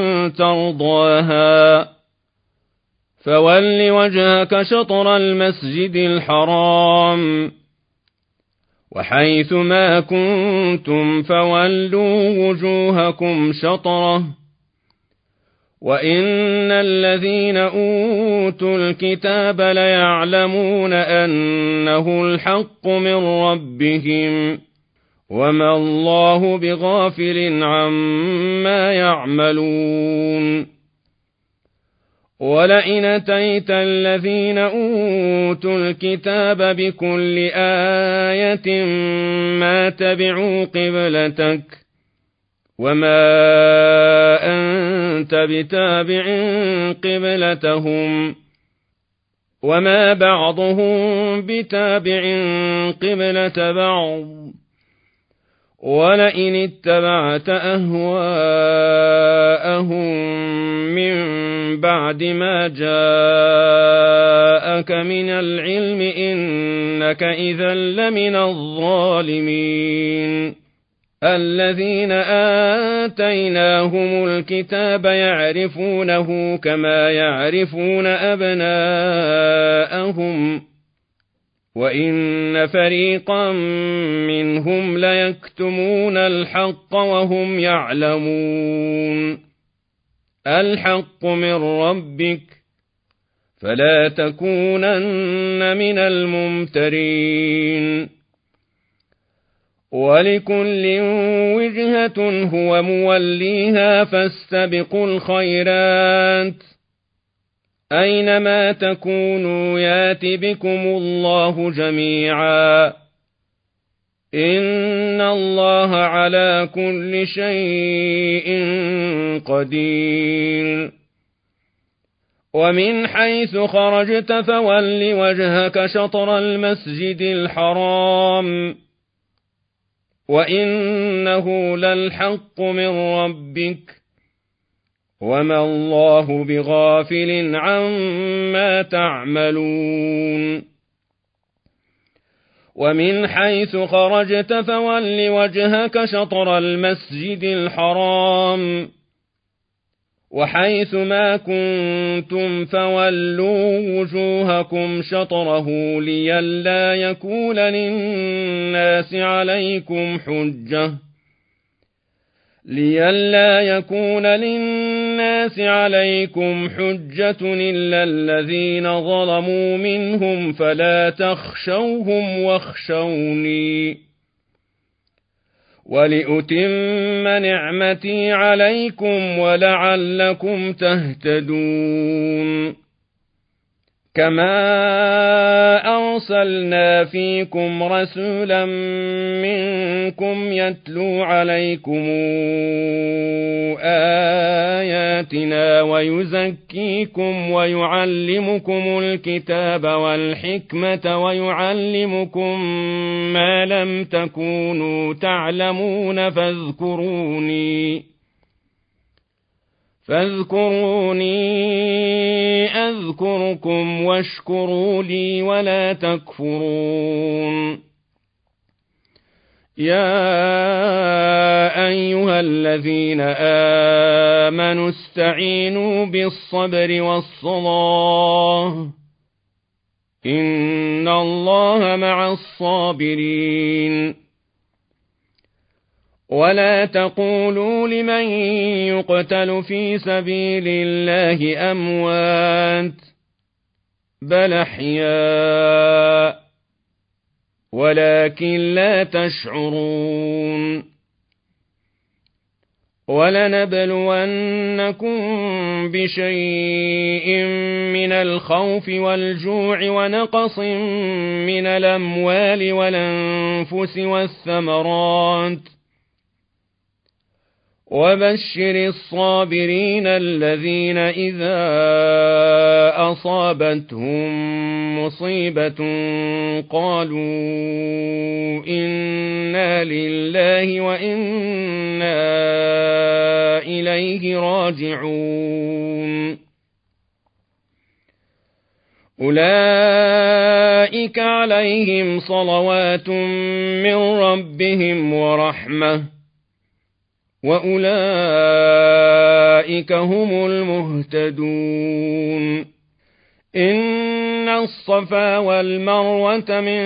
ترضاها فول وجهك شطر المسجد الحرام وحيث ما كنتم فولوا وجوهكم شطره وإن الذين أوتوا الكتاب ليعلمون أنه الحق من ربهم وما الله بغافل عما يعملون. ولئن أتيت الذين أوتوا الكتاب بكل آية ما تبعوا قبلتك وما أنت بتابع قبلتهم وما بعضهم بتابع قبلة بعض ولئن اتبعت أهواءهم من بعد ما جاءك من العلم إنك إذا لمن الظالمين. الذين آتيناهم الكتاب يعرفونه كما يعرفون أبناءهم وإن فريقا منهم ليكتمون الحق وهم يعلمون. الحق من ربك فلا تكونن من الممترين. ولكل وجهة هو موليها فاستبقوا الخيرات أينما تكونوا يات بكم الله جميعا إن الله على كل شيء قدير. ومن حيث خرجت فول وجهك شطر المسجد الحرام وإنه للحق من ربك وما الله بغافل عما تعملون ومن حيث خرجت فول وجهك شطر المسجد الحرام وحيث ما كنتم فولوا وجوهكم شطره لئلا يكون للناس عليكم حجة لئلا يكون للناس عليكم حجة إلا الذين ظلموا منهم فلا تخشوهم واخشوني ولأتم نعمتي عليكم ولعلكم تهتدون كما أرسلنا فيكم رسولا منكم يتلو عليكم آياتنا ويزكيكم ويعلمكم الكتاب والحكمة ويعلمكم ما لم تكونوا تعلمون فاذكروني فاذكروني أذكركم واشكروا لي ولا تكفرون يا أيها الذين آمنوا استعينوا بالصبر والصلاة إن الله مع الصابرين ولا تقولوا لمن يقتل في سبيل الله أموات بل أحياء ولكن لا تشعرون ولنبلونكم بشيء من الخوف والجوع ونقص من الأموال والأنفس والثمرات وبشر الصابرين الذين إذا أصابتهم مصيبة قالوا إنا لله وإنا إليه راجعون أولئك عليهم صلوات من ربهم ورحمة وأولئك هم المهتدون إن الصفا والمروة من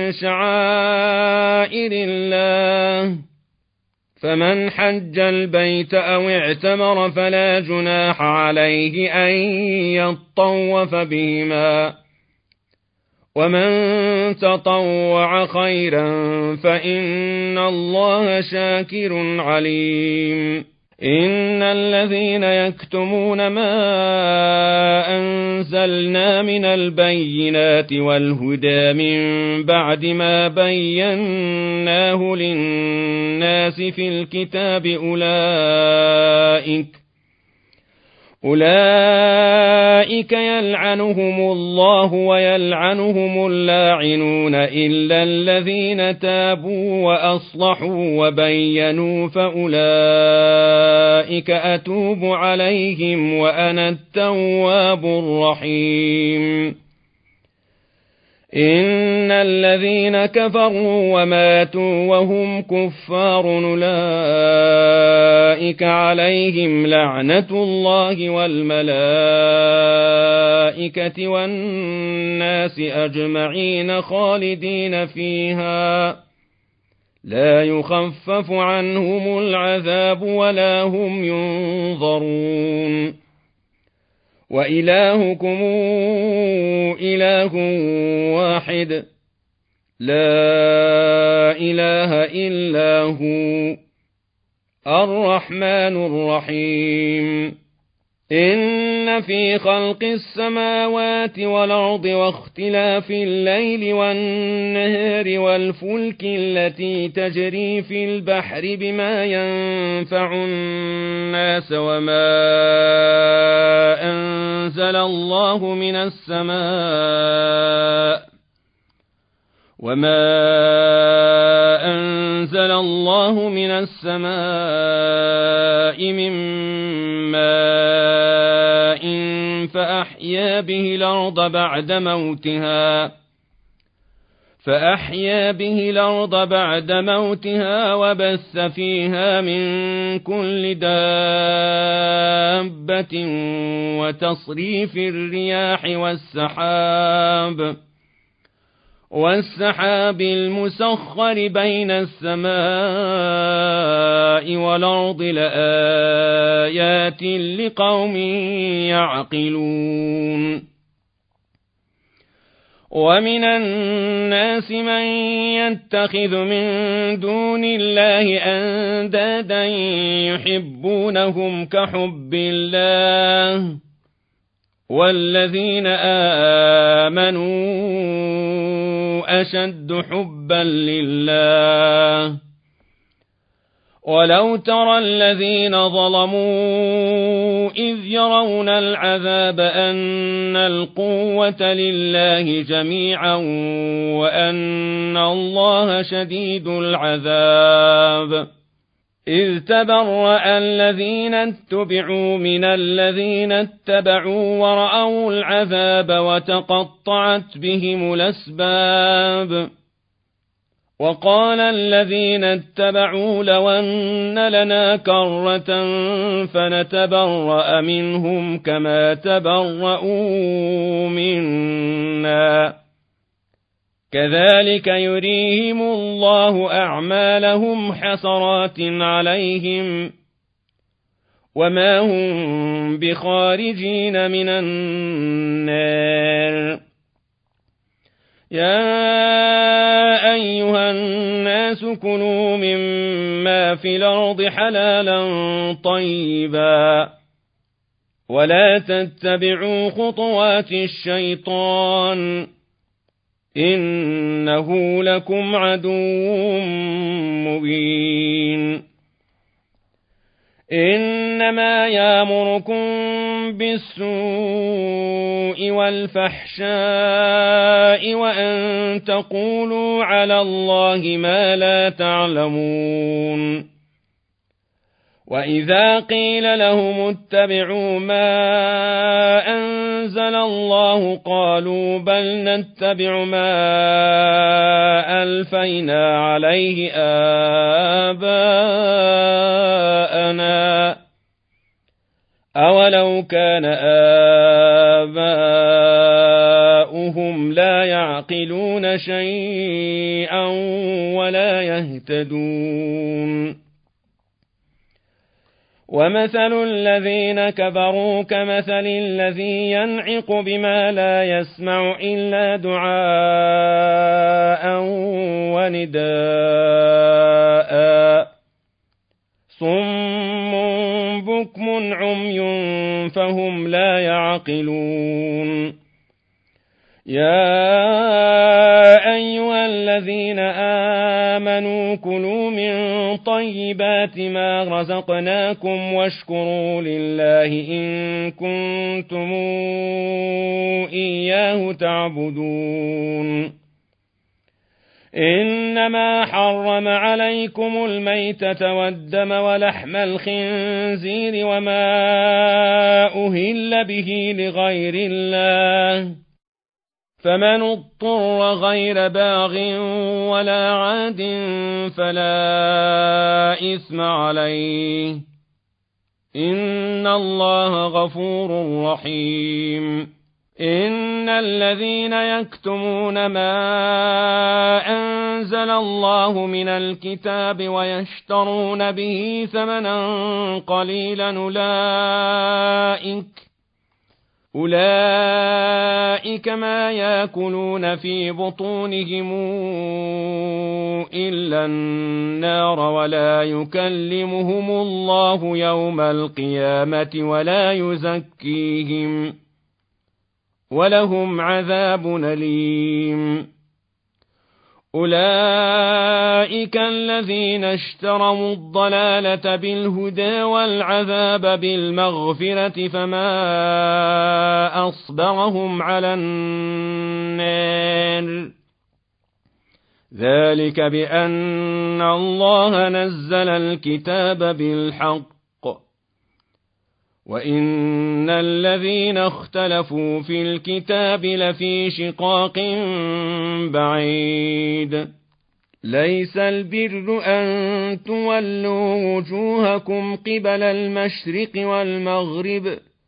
شعائر الله فمن حج البيت أو اعتمر فلا جناح عليه أن يطوف بهما ومن تطوع خيرا فإن الله شاكر عليم إن الذين يكتمون ما أنزلنا من البينات والهدى من بعد ما بيناه للناس في الكتاب أولئك أولئك يلعنهم الله ويلعنهم اللاعنون إلا الذين تابوا وأصلحوا وبينوا فأولئك أتوب عليهم وأنا التواب الرحيم إن الذين كفروا وماتوا وهم كفار أولئك عليهم لعنة الله والملائكة والناس أجمعين خالدين فيها لا يخفف عنهم العذاب ولا هم ينظرون وإلهكم إله واحد لا إله إلا هو الرحمن الرحيم إن في خلق السماوات والأرض واختلاف الليل والنهار والفلك التي تجري في البحر بما ينفع الناس وما أنزل الله من السماء وما أنزل أنزل الله من السماء من ماء فأحيا به الأرض بعد موتها فأحيا به الأرض بعد موتها وبث فيها من كل دابة وتصريف الرياح والسحاب والسحاب المسخر بين السماء والأرض لآيات لقوم يعقلون ومن الناس من يتخذ من دون الله أندادا يحبونهم كحب الله والذين آمنوا أشد حبا لله ولو ترى الذين ظلموا إذ يرون العذاب أن القوة لله جميعا وأن الله شديد العذاب إذ تبرأ الذين اتبعوا من الذين اتبعوا ورأوا العذاب وتقطعت بهم الأسباب وقال الذين اتبعوا لو أن لنا كرة فنتبرأ منهم كما تبرؤوا منا كذلك يريهم الله أعمالهم حسرات عليهم وما هم بخارجين من النار يا أيها الناس كلوا مما في الأرض حلالا طيبا ولا تتبعوا خطوات الشيطان إنه لكم عدو مبين إنما يأمركم بالسوء والفحشاء وأن تقولوا على الله ما لا تعلمون وإذا قيل لهم اتبعوا ما أنزل الله قالوا بل نتبع ما ألفينا عليه آباءنا أولو كان آباؤهم لا يعقلون شيئا ولا يهتدون ومثل الذين كفروا كمثل الذي ينعق بما لا يسمع إلا دعاء ونداء صم بكم عمي فهم لا يعقلون يا أيها الذين آمنوا كلوا من طيبات ما رزقناكم واشكروا لله إن كنتم إياه تعبدون إنما حرم عليكم الميتة والدم ولحم الخنزير وما أهل به لغير الله فمن اضطر غير باغ ولا عاد فلا إثم عليه إن الله غفور رحيم إن الذين يكتمون ما أنزل الله من الكتاب ويشترون به ثمنا قليلا أولئك أولئك ما يأكلون في بطونهم إلا النار ولا يكلمهم الله يوم القيامة ولا يزكيهم ولهم عذاب أليم أولئك الذين اشتروا الضلالة بالهدى والعذاب بالمغفرة فما أصبرهم على النار ذلك بأن الله نزل الكتاب بالحق وإن الذين اختلفوا في الكتاب لفي شقاق بعيد ليس البر أن تولوا وجوهكم قبل المشرق والمغرب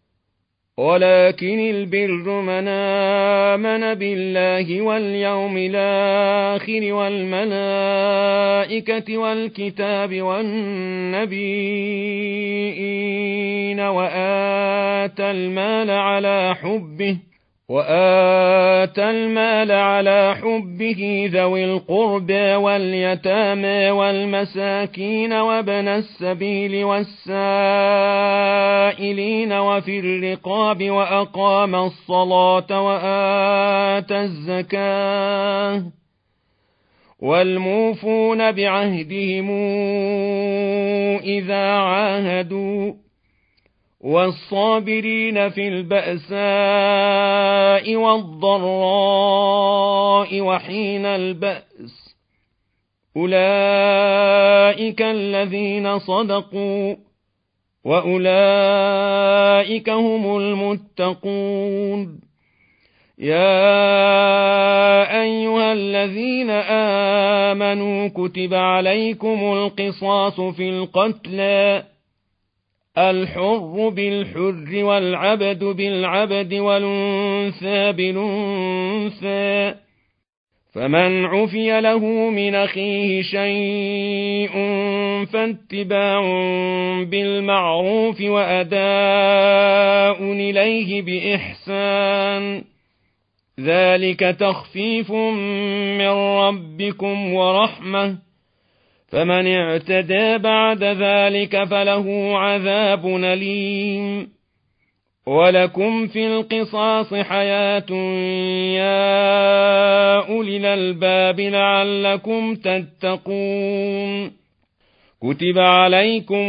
ولكن البر من آمن بالله واليوم الآخر والملائكة والكتاب والنبيين وآتى المال على حبه وآتى المال على حبه ذوي القربى واليتامى والمساكين وابن السبيل والسائلين وفي الرقاب وأقام الصلاة وآتى الزكاة والموفون بعهدهم إذا عاهدوا والصابرين في البأساء والضراء وحين البأس أولئك الذين صدقوا وأولئك هم المتقون يا أيها الذين آمنوا كتب عليكم القصاص في القتلى الحر بالحر والعبد بالعبد والأنثى بالأنثى فمن عفي له من أخيه شيء فاتباع بالمعروف وأداء إليه بإحسان ذلك تخفيف من ربكم ورحمة فمن اعتدى بعد ذلك فله عذاب أليم ولكم في القصاص حياة يا أولي الألباب لعلكم تتقون كتب عليكم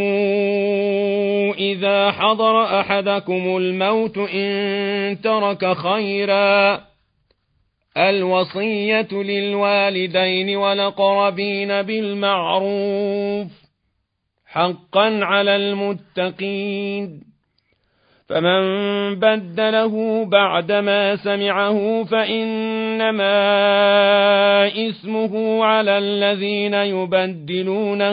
إذا حضر أحدكم الموت إن ترك خيرا الوصية للوالدين والأقربين بالمعروف حقا على المتقين فمن بدله بعدما سمعه فإنما إثمه على الذين يبدلونه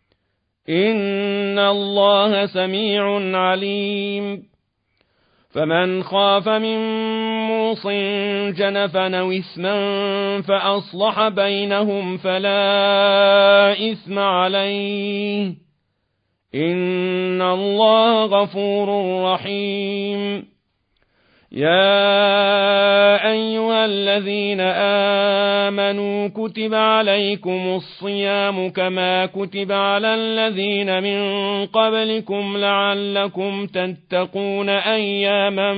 إن الله سميع عليم فمن خاف من موص جنفا أو إثما فأصلح بينهم فلا إثم عليه إن الله غفور رحيم يا أيها الذين آمنوا كتب عليكم الصيام كما كتب على الذين من قبلكم لعلكم تتقون أياما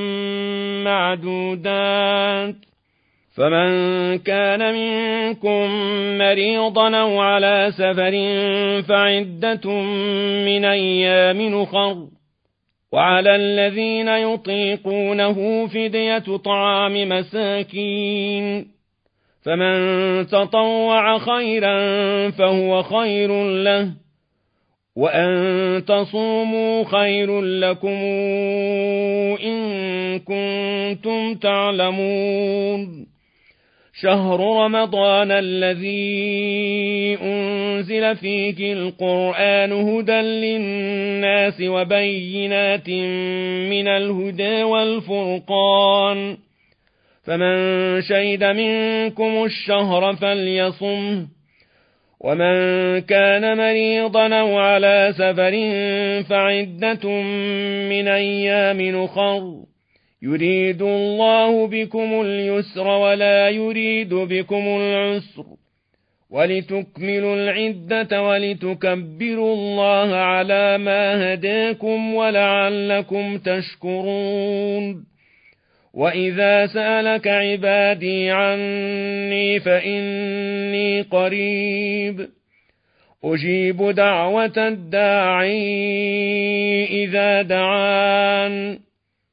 معدودات فمن كان منكم مريضا أو على سفر فعدة من أيام أخر وعلى الذين يطيقونه فدية طعام مساكين فمن تطوع خيرا فهو خير له وأن تصوموا خير لكم إن كنتم تعلمون شهر رمضان الذي أنزل فيه القرآن هدى للناس وبينات من الهدى والفرقان فمن شهد منكم الشهر فليصمه ومن كان مريضا أو على سفر فعدة من أيام أخر يريد الله بكم اليسر ولا يريد بكم العسر ولتكملوا العدة ولتكبروا الله على ما هداكم ولعلكم تشكرون وإذا سألك عبادي عني فإني قريب أجيب دعوة الداعي إذا دعان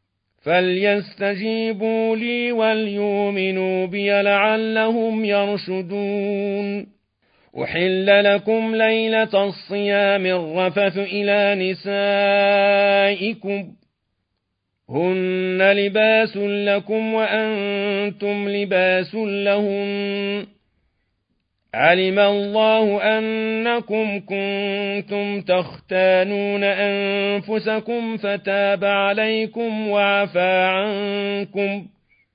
فليستجيبوا لي وليؤمنوا بي لعلهم يرشدون. أحل لكم ليلة الصيام الرفث إلى نسائكم هن لباس لكم وأنتم لباس لهن علم الله أنكم كنتم تختانون أنفسكم فتاب عليكم وعفى عنكم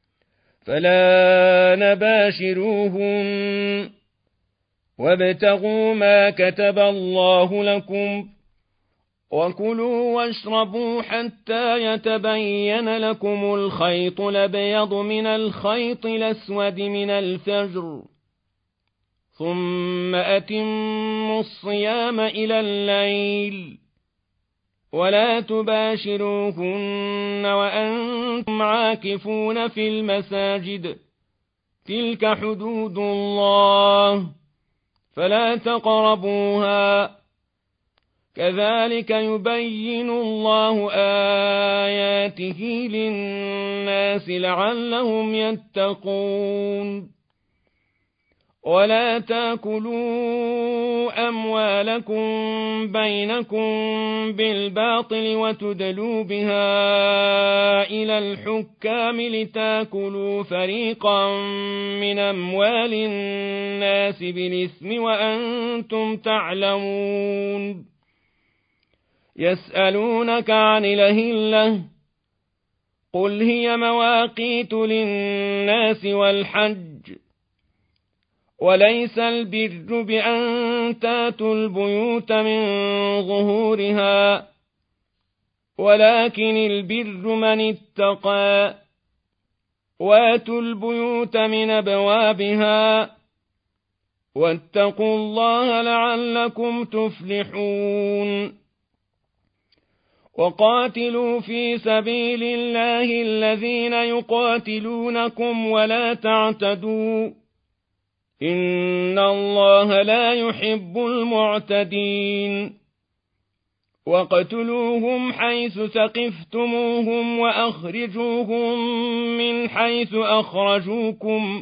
فلا نباشروهن وابتغوا ما كتب الله لكم وكلوا واشربوا حتى يتبين لكم الخيط الأبيض من الخيط الأسود من الفجر ثم أتموا الصيام إلى الليل ولا تباشروهن وأنتم عاكفون في المساجد تلك حدود الله فلا تقربوها كذلك يبين الله آياته للناس لعلهم يتقون. ولا تاكلوا أموالكم بينكم بالباطل وتدلوا بها إلى الحكام لتاكلوا فريقا من أموال الناس بالإثم وأنتم تعلمون. يسألونك عن الأهلة قل هي مواقيت للناس والحج وليس البر بأن تاتوا البيوت من ظهورها ولكن البر من اتقى واتوا البيوت من أبوابها واتقوا الله لعلكم تفلحون. وقاتلوا في سبيل الله الذين يقاتلونكم ولا تعتدوا إن الله لا يحب المعتدين. واقتلوهم حيث ثقفتموهم وأخرجوهم من حيث أخرجوكم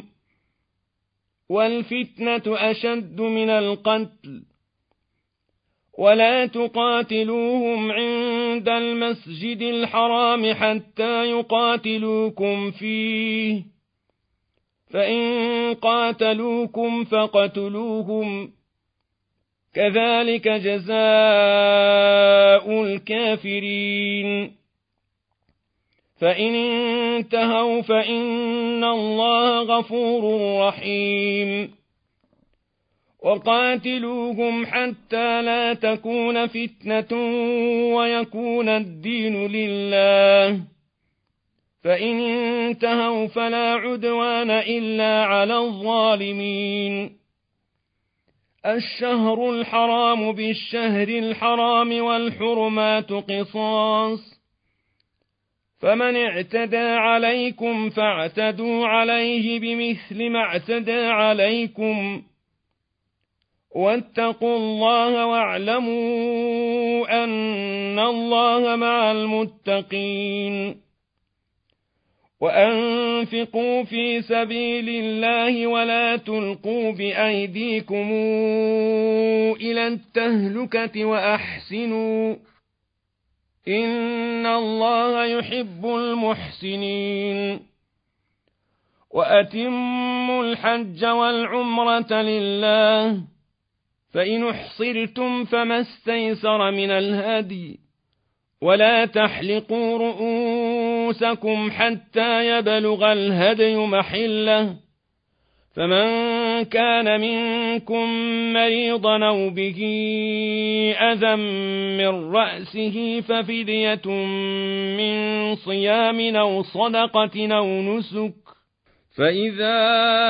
والفتنة أشد من القتل ولا تقاتلوهم عند المسجد الحرام حتى يقاتلوكم فيه فإن قاتلوكم فاقتلوهم كذلك جزاء الكافرين. فإن انتهوا فإن الله غفور رحيم. وقاتلوهم حتى لا تكون فتنة ويكون الدين لله فإن انتهوا فلا عدوان إلا على الظالمين. الشهر الحرام بالشهر الحرام والحرمات قصاص فمن اعتدى عليكم فاعتدوا عليه بمثل ما اعتدى عليكم واتقوا الله واعلموا أن الله مع المتقين. وأنفقوا في سبيل الله ولا تلقوا بأيديكم إلى التهلكة وأحسنوا إن الله يحب المحسنين. وأتموا الحج والعمرة لله فإن احصرتم فما استيسر من الهدي ولا تحلقوا رؤوسكم حتى يبلغ الهدي محله فمن كان منكم مريضا أو به أذى من رأسه ففدية من صيام أو صدقة أو نسك فإذا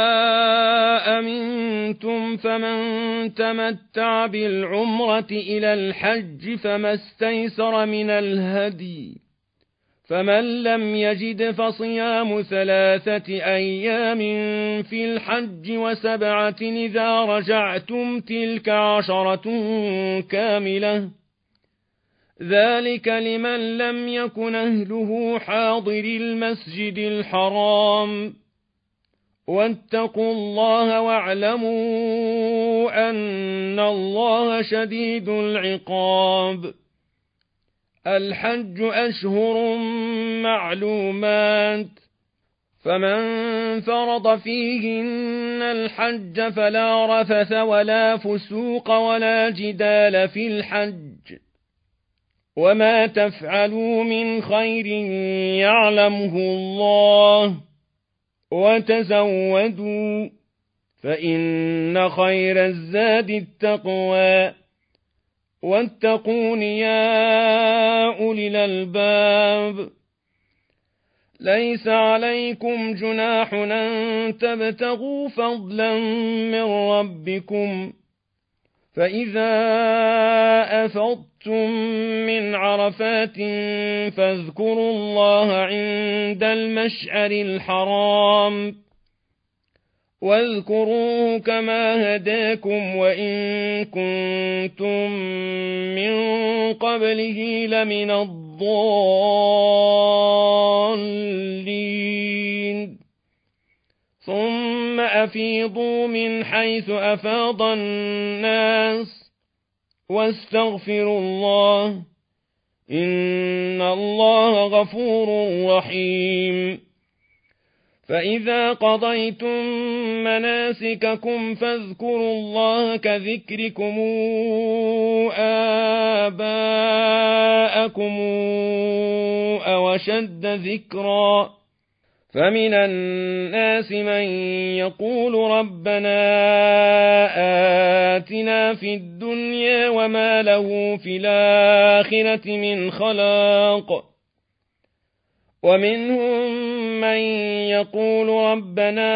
أمنتم فمن تمتع بالعمرة إلى الحج فما استيسر من الهدي فمن لم يجد فصيام ثلاثة أيام في الحج وسبعة إذا رجعتم تلك عشرة كاملة ذلك لمن لم يكن أهله حاضر المسجد الحرام واتقوا الله واعلموا أن الله شديد العقاب الحج أشهر معلومات فمن فرض فيهن الحج فلا رفث ولا فسوق ولا جدال في الحج وما تفعلوا من خير يعلمه الله وتزودوا فإن خير الزاد التقوى واتقون يا أولي الألباب ليس عليكم جناح أن تبتغوا فضلا من ربكم فإذا أفضتم من عرفات فاذكروا الله عند المشعر الحرام واذكروه كما هداكم وإن كنتم من قبله لمن الضالين ثم أفيضوا من حيث أفاض الناس واستغفروا الله إن الله غفور رحيم فإذا قضيتم مناسككم فاذكروا الله كذكركم آباءكم أو أشد ذكرا فمن الناس من يقول ربنا آتنا في الدنيا وما له في الآخرة من خلاق ومنهم من يقول ربنا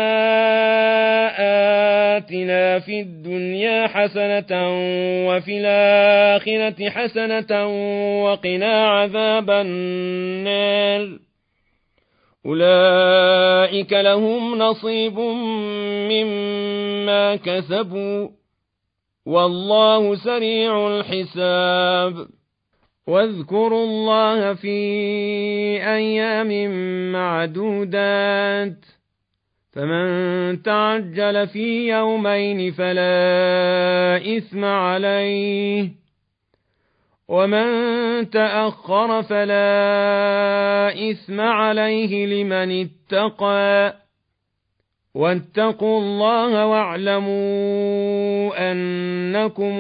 آتنا في الدنيا حسنة وفي الآخرة حسنة وقنا عذاب النار أولئك لهم نصيب مما كسبوا والله سريع الحساب واذكروا الله في أيام معدودات فمن تعجل في يومين فلا إثم عليه ومن تأخر فلا إثم عليه لمن اتقى واتقوا الله واعلموا أنكم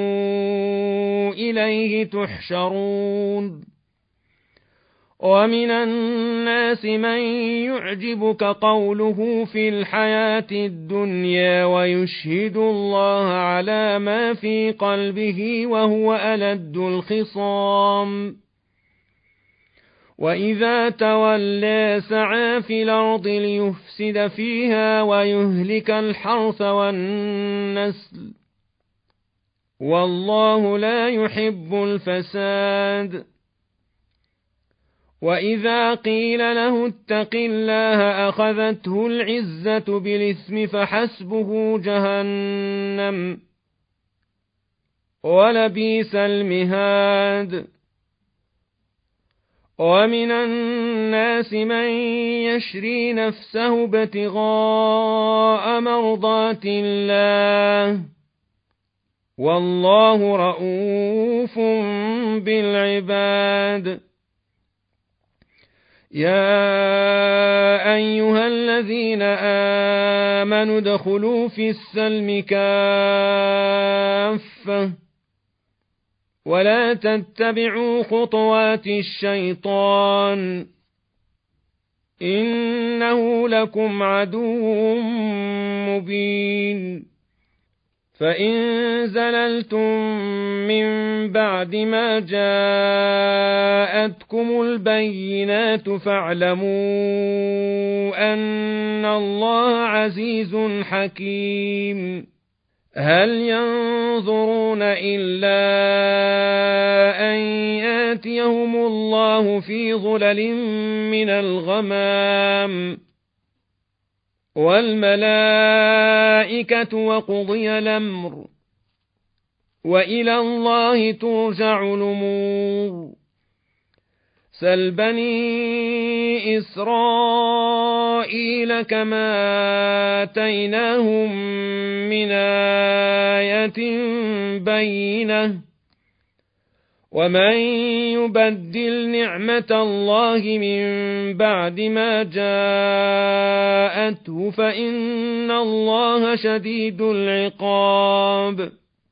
إليه تحشرون ومن الناس من يعجبك قوله في الحياة الدنيا ويشهد الله على ما في قلبه وهو ألد الخصام وإذا تولى سعى في الأرض ليفسد فيها ويهلك الحرث والنسل والله لا يحب الفساد وإذا قيل له اتق الله أخذته العزة بالإثم فحسبه جهنم ولبئس المهاد ومن الناس من يشري نفسه ابتغاء مرضات الله والله رؤوف بالعباد يا أيها الذين آمنوا ادخلوا في السلم كافة ولا تتبعوا خطوات الشيطان إنه لكم عدو مبين فإن زللتم من بعد ما جاءتكم البينات فاعلموا أن الله عزيز حكيم هل ينظرون إلا أن يأتيهم الله في ظلل من الغمام والملائكة وقضي الأمر وإلى الله ترجع الأمور سل بني إسرائيل كما آتيناهم من آية بينة ومن يبدل نعمة الله من بعد ما جاءته فإن الله شديد العقاب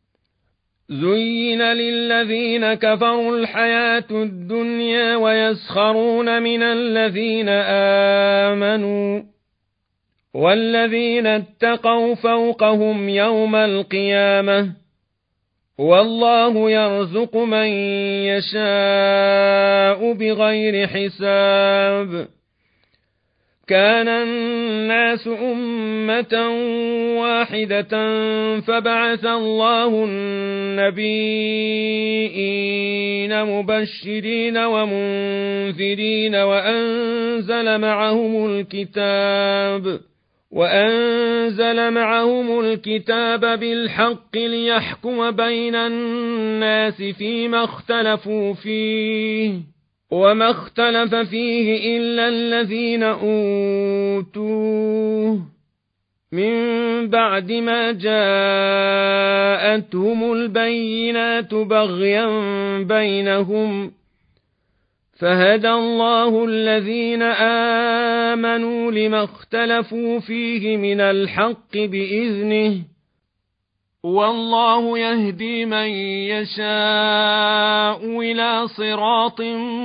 زين للذين كفروا الحياة الدنيا ويسخرون من الذين آمنوا والذين اتقوا فوقهم يوم القيامة والله يرزق من يشاء بغير حساب كان الناس أمة واحدة فبعث الله النبيين مبشرين ومنذرين وأنزل معهم الكتاب وأنزل معهم الكتاب بالحق ليحكم بين الناس فيما اختلفوا فيه وما اختلف فيه إلا الذين أوتوه من بعد ما جاءتهم البينات بغيا بينهم فهدى الله الذين آمنوا لما اختلفوا فيه من الحق بإذنه والله يهدي من يشاء إلى صراط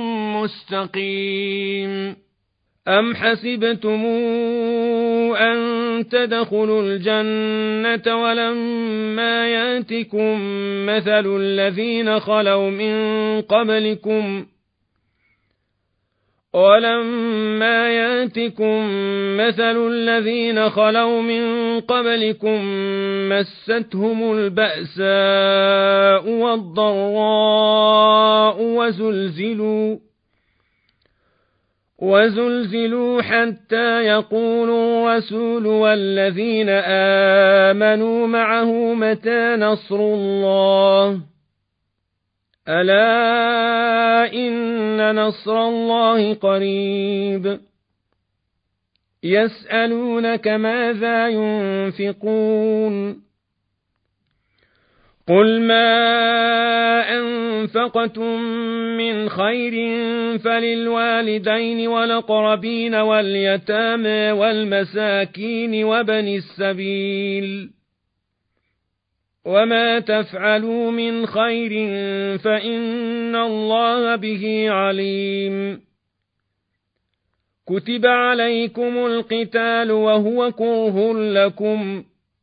مستقيم أم حسبتم أن تدخلوا الجنة ولما يأتكم مثل الذين خلوا من قبلكم ولما يأتكم مثل الذين خلوا من قبلكم مستهم البأساء والضراء وزلزلوا وزلزلوا حتى يقول الرسول والذين آمنوا معه متى نصر الله ألا إن نصر الله قريب يسألونك ماذا ينفقون قل ما أنفقتم من خير فللوالدين والأقربين واليتامى والمساكين وابن السبيل وما تفعلوا من خير فإن الله به عليم كتب عليكم القتال وهو كره لكم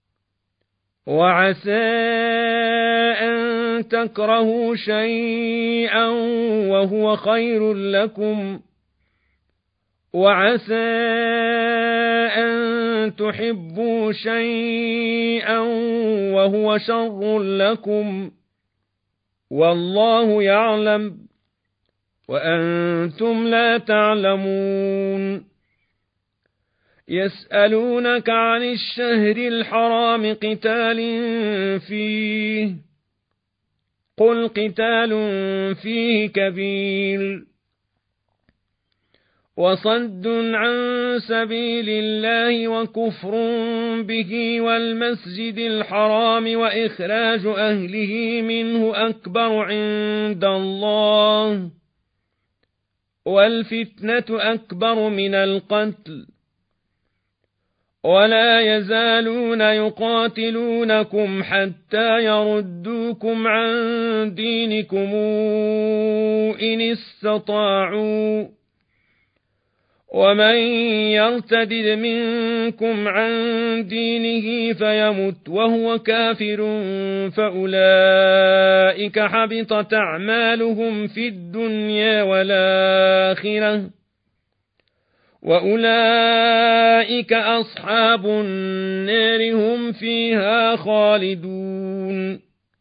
وعسى أن تكرهوا شيئا وهو خير لكم وعسى أن تحبوا شيئا وهو شر لكم والله يعلم وأنتم لا تعلمون يسألونك عن الشهر الحرام قتال فيه قل قتال فيه كبير وصد عن سبيل الله وكفر به والمسجد الحرام وإخراج أهله منه أكبر عند الله والفتنة أكبر من القتل ولا يزالون يقاتلونكم حتى يردوكم عن دينكم إن استطاعوا ومن يرتد منكم عن دينه فيمت وهو كافر فأولئك حبطت أعمالهم في الدنيا والآخرة وأولئك أصحاب النار هم فيها خالدون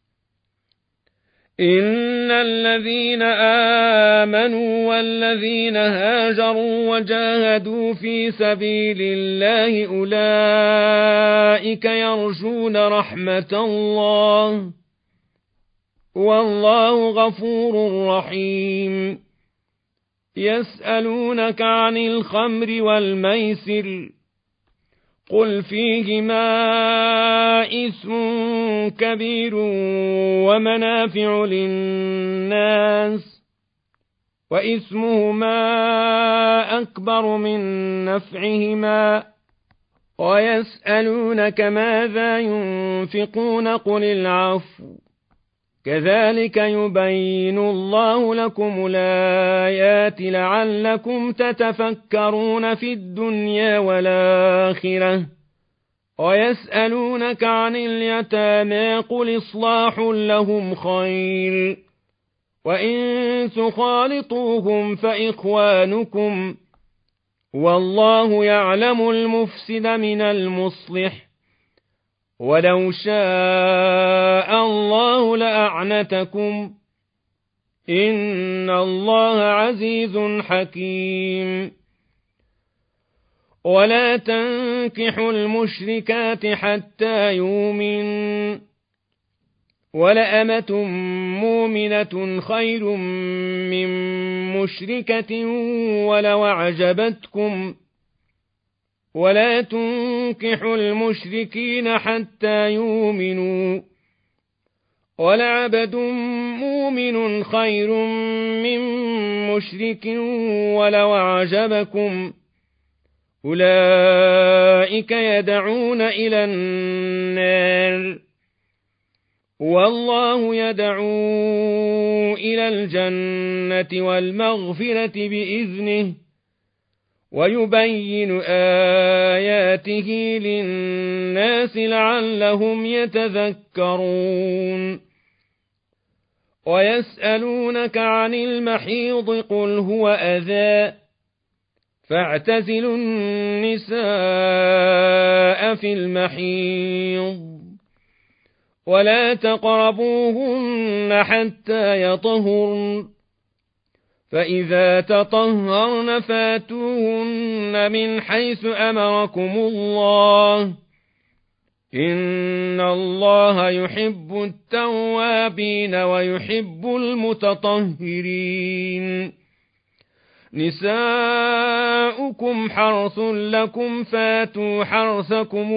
إن الذين آمنوا والذين هاجروا وجاهدوا في سبيل الله أولئك يرجون رحمة الله والله غفور رحيم يسألونك عن الخمر والميسر قل فيهما إثم كبير ومنافع للناس وإثمهما أكبر من نفعهما ويسألونك ماذا ينفقون قل العفو كذلك يبين الله لكم الآيات لعلكم تتفكرون في الدنيا والآخرة ويسألونك عن اليتامى قل إصلاح لهم خير وإن تخالطوهم فإخوانكم والله يعلم المفسد من المصلح ولو شاء الله لأعنتكم إن الله عزيز حكيم ولا تنكحوا المشركات حتى يؤمنوا ولأمة مؤمنة خير من مشركة ولو أعجبتكم ولا تنكحوا المشركين حتى يؤمنوا ولعبد مؤمن خير من مشرك ولو أعجبكم أولئك يدعون إلى النار والله يدعو إلى الجنة والمغفرة بإذنه ويبين آياته للناس لعلهم يتذكرون ويسألونك عن المحيض قل هو أذى فاعتزلوا النساء في المحيض ولا تقربوهن حتى يطهرن فإذا تطهرن فاتوهن من حيث أمركم الله إن الله يحب التوابين ويحب المتطهرين نساؤكم حرث لكم فاتوا حرثكم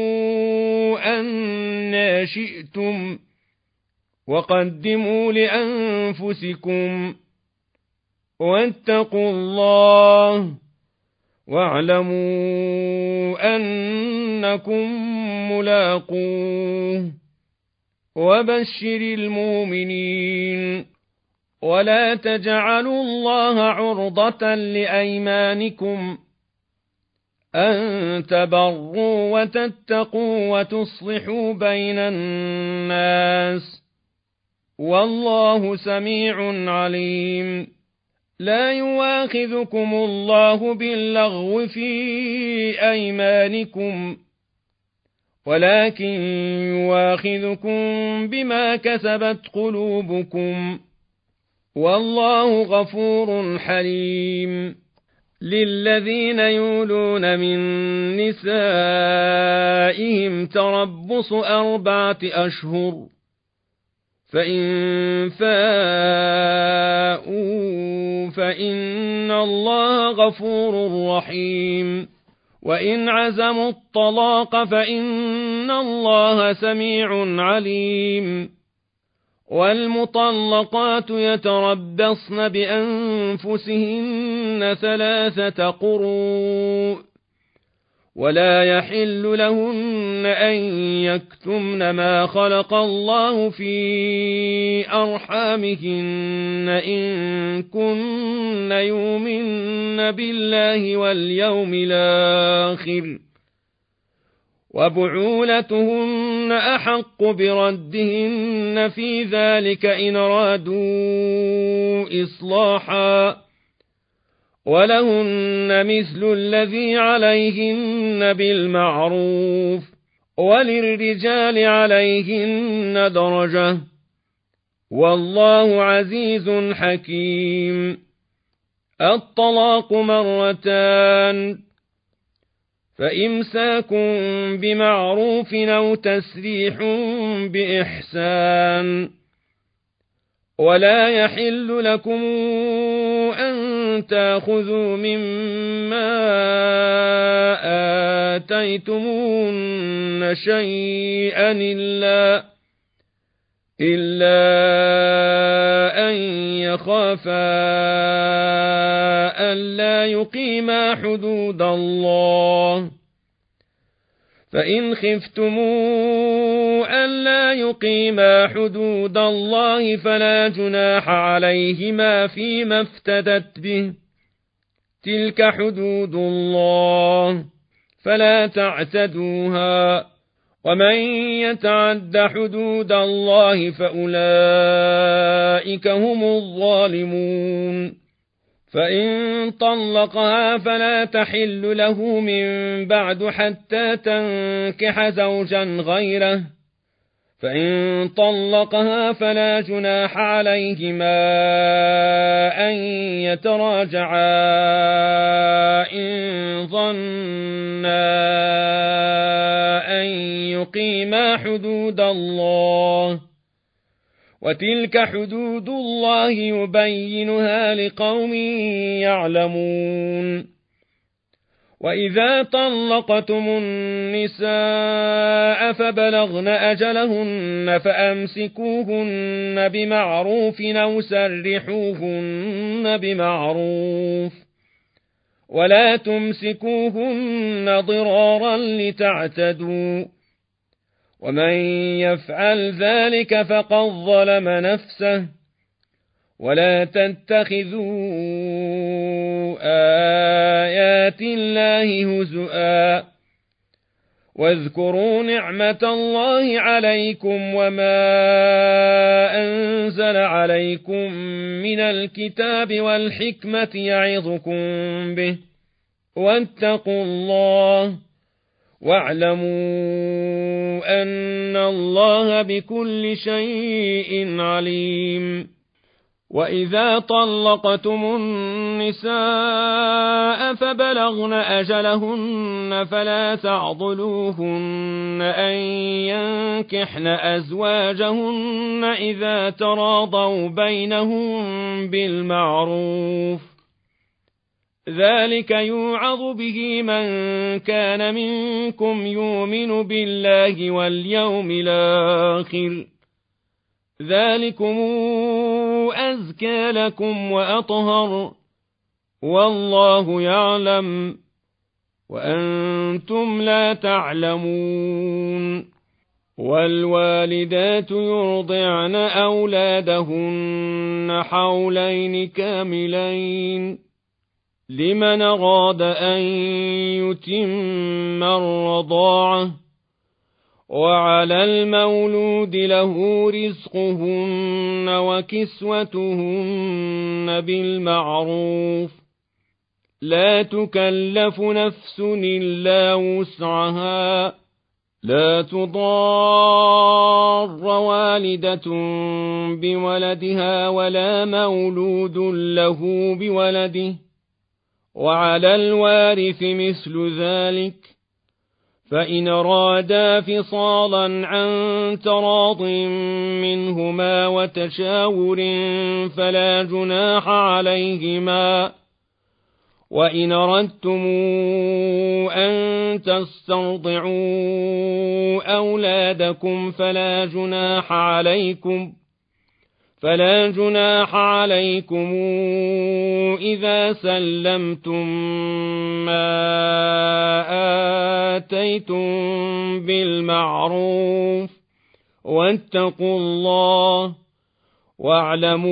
أنى شئتم وقدموا لأنفسكم واتقوا الله واعلموا أنكم ملاقوه وبشر المؤمنين ولا تجعلوا الله عرضة لأيمانكم أن تبروا وتتقوا وتصلحوا بين الناس والله سميع عليم لا يواخذكم الله باللغو في أيمانكم ولكن يواخذكم بما كسبت قلوبكم والله غفور حليم للذين يولون من نسائهم تربص أربعة أشهر فإن فاءوا فإن الله غفور رحيم وإن عزموا الطلاق فإن الله سميع عليم والمطلقات يتربصن بأنفسهن ثلاثة قروء ولا يحل لهن أن يكتمن ما خلق الله في أرحامهن إن كن يؤمن بالله واليوم الآخر وبعولتهن أحق بردهن في ذلك إن أرادوا إصلاحا ولهن مثل الذي عليهن بالمعروف وللرجال عليهن درجة والله عزيز حكيم الطلاق مرتان فإمساك بمعروف أو تسريح بإحسان ولا يحل لكم أن تأخذوا مما آتيتموهن شيئا إلا إلا أن يخافا ألا يقيما حدود الله فإن خفتموا ألا يقيما حدود الله فلا جناح عليهما فيما افتدت به تلك حدود الله فلا تعتدوها ومن يتعد حدود الله فأولئك هم الظالمون فإن طلقها فلا تحل له من بعد حتى تنكح زوجا غيره فإن طلقها فلا جناح عليهما أن يتراجعا إن ظنا أن يقيما حدود الله وتلك حدود الله يبينها لقوم يعلمون وإذا طلقتم النساء فبلغن أجلهن فأمسكوهن بمعروف أو سرحوهن بمعروف ولا تمسكوهن ضرارا لتعتدوا ومن يفعل ذلك فقد ظلم نفسه ولا تتخذوا آيات الله هزؤا واذكروا نعمة الله عليكم وما أنزل عليكم من الكتاب والحكمة يعظكم به واتقوا الله واعلموا أن الله بكل شيء عليم وإذا طلقتم النساء فبلغن أجلهن فلا تعضلوهن أن ينكحن أزواجهن إذا تراضوا بينهم بالمعروف ذلك يوعظ به من كان منكم يؤمن بالله واليوم الآخر ذلكم أزكى لكم وأطهر والله يعلم وأنتم لا تعلمون والوالدات يرضعن أولادهن حولين كاملين لمن أراد أن يتم الرضاعة وعلى المولود له رزقهن وكسوتهن بالمعروف لا تكلف نفس إلا وسعها لا تضار والدة بولدها ولا مولود له بولده وعلى الوارث مثل ذلك فإن أرادا فصالا عن تراض منهما وتشاور فلا جناح عليهما وإن أردتم أن تسترضعوا أولادكم فلا جناح عليكم فلا جناح عليكم إذا سلمتم ما آتيتم بالمعروف واتقوا الله واعلموا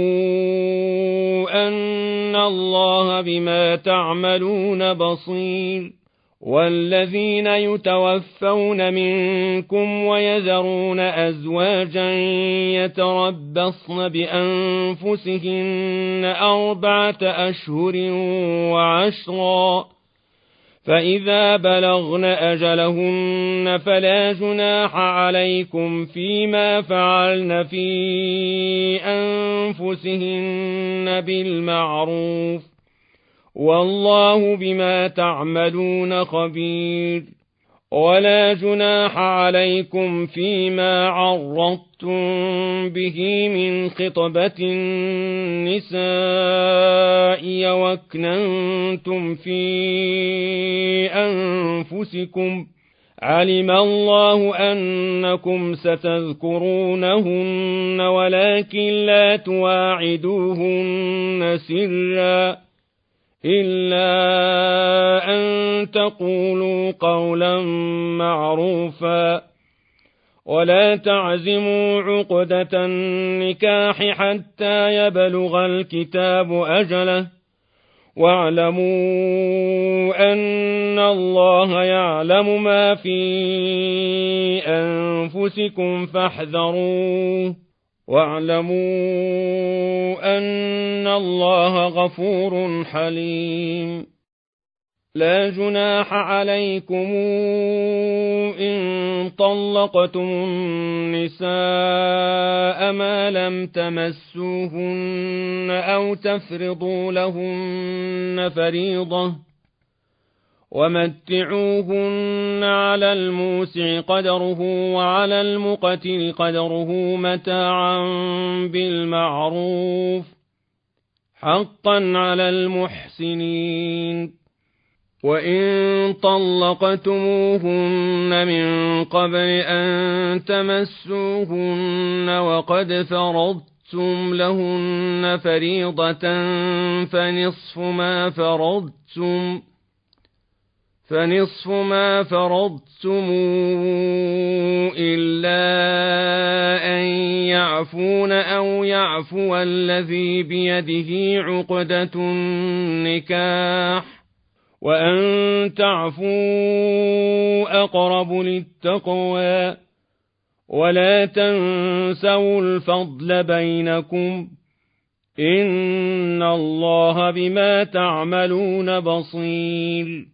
أن الله بما تعملون بصير والذين يتوفون منكم ويذرون أزواجا يتربصن بأنفسهن أربعة أشهر وعشرا فإذا بلغن أجلهن فلا جناح عليكم فيما فعلن في أنفسهن بالمعروف والله بما تعملون خبير ولا جناح عليكم فيما عرضتم به من خطبة النساء وأكننتم في أنفسكم علم الله أنكم ستذكرونهن ولكن لا تواعدوهن سرا إلا أن تقولوا قولا معروفا ولا تعزموا عقدة النكاح حتى يبلغ الكتاب أجله واعلموا أن الله يعلم ما في أنفسكم فاحذروه واعلموا أن الله غفور حليم لا جناح عليكم إن طلقتم النساء ما لم تمسوهن أو تفرضوا لهن فريضة ومتعوهن على الموسع قدره وعلى المقتر قدره متاعا بالمعروف حقا على المحسنين وإن طلقتموهن من قبل أن تمسوهن وقد فرضتم لهن فريضة فنصف ما فرضتم فنصف ما فرضتم إلا أن يعفون أو يعفو الذي بيده عقدة النكاح وأن تعفوا أقرب للتقوى ولا تنسوا الفضل بينكم إن الله بما تعملون بصير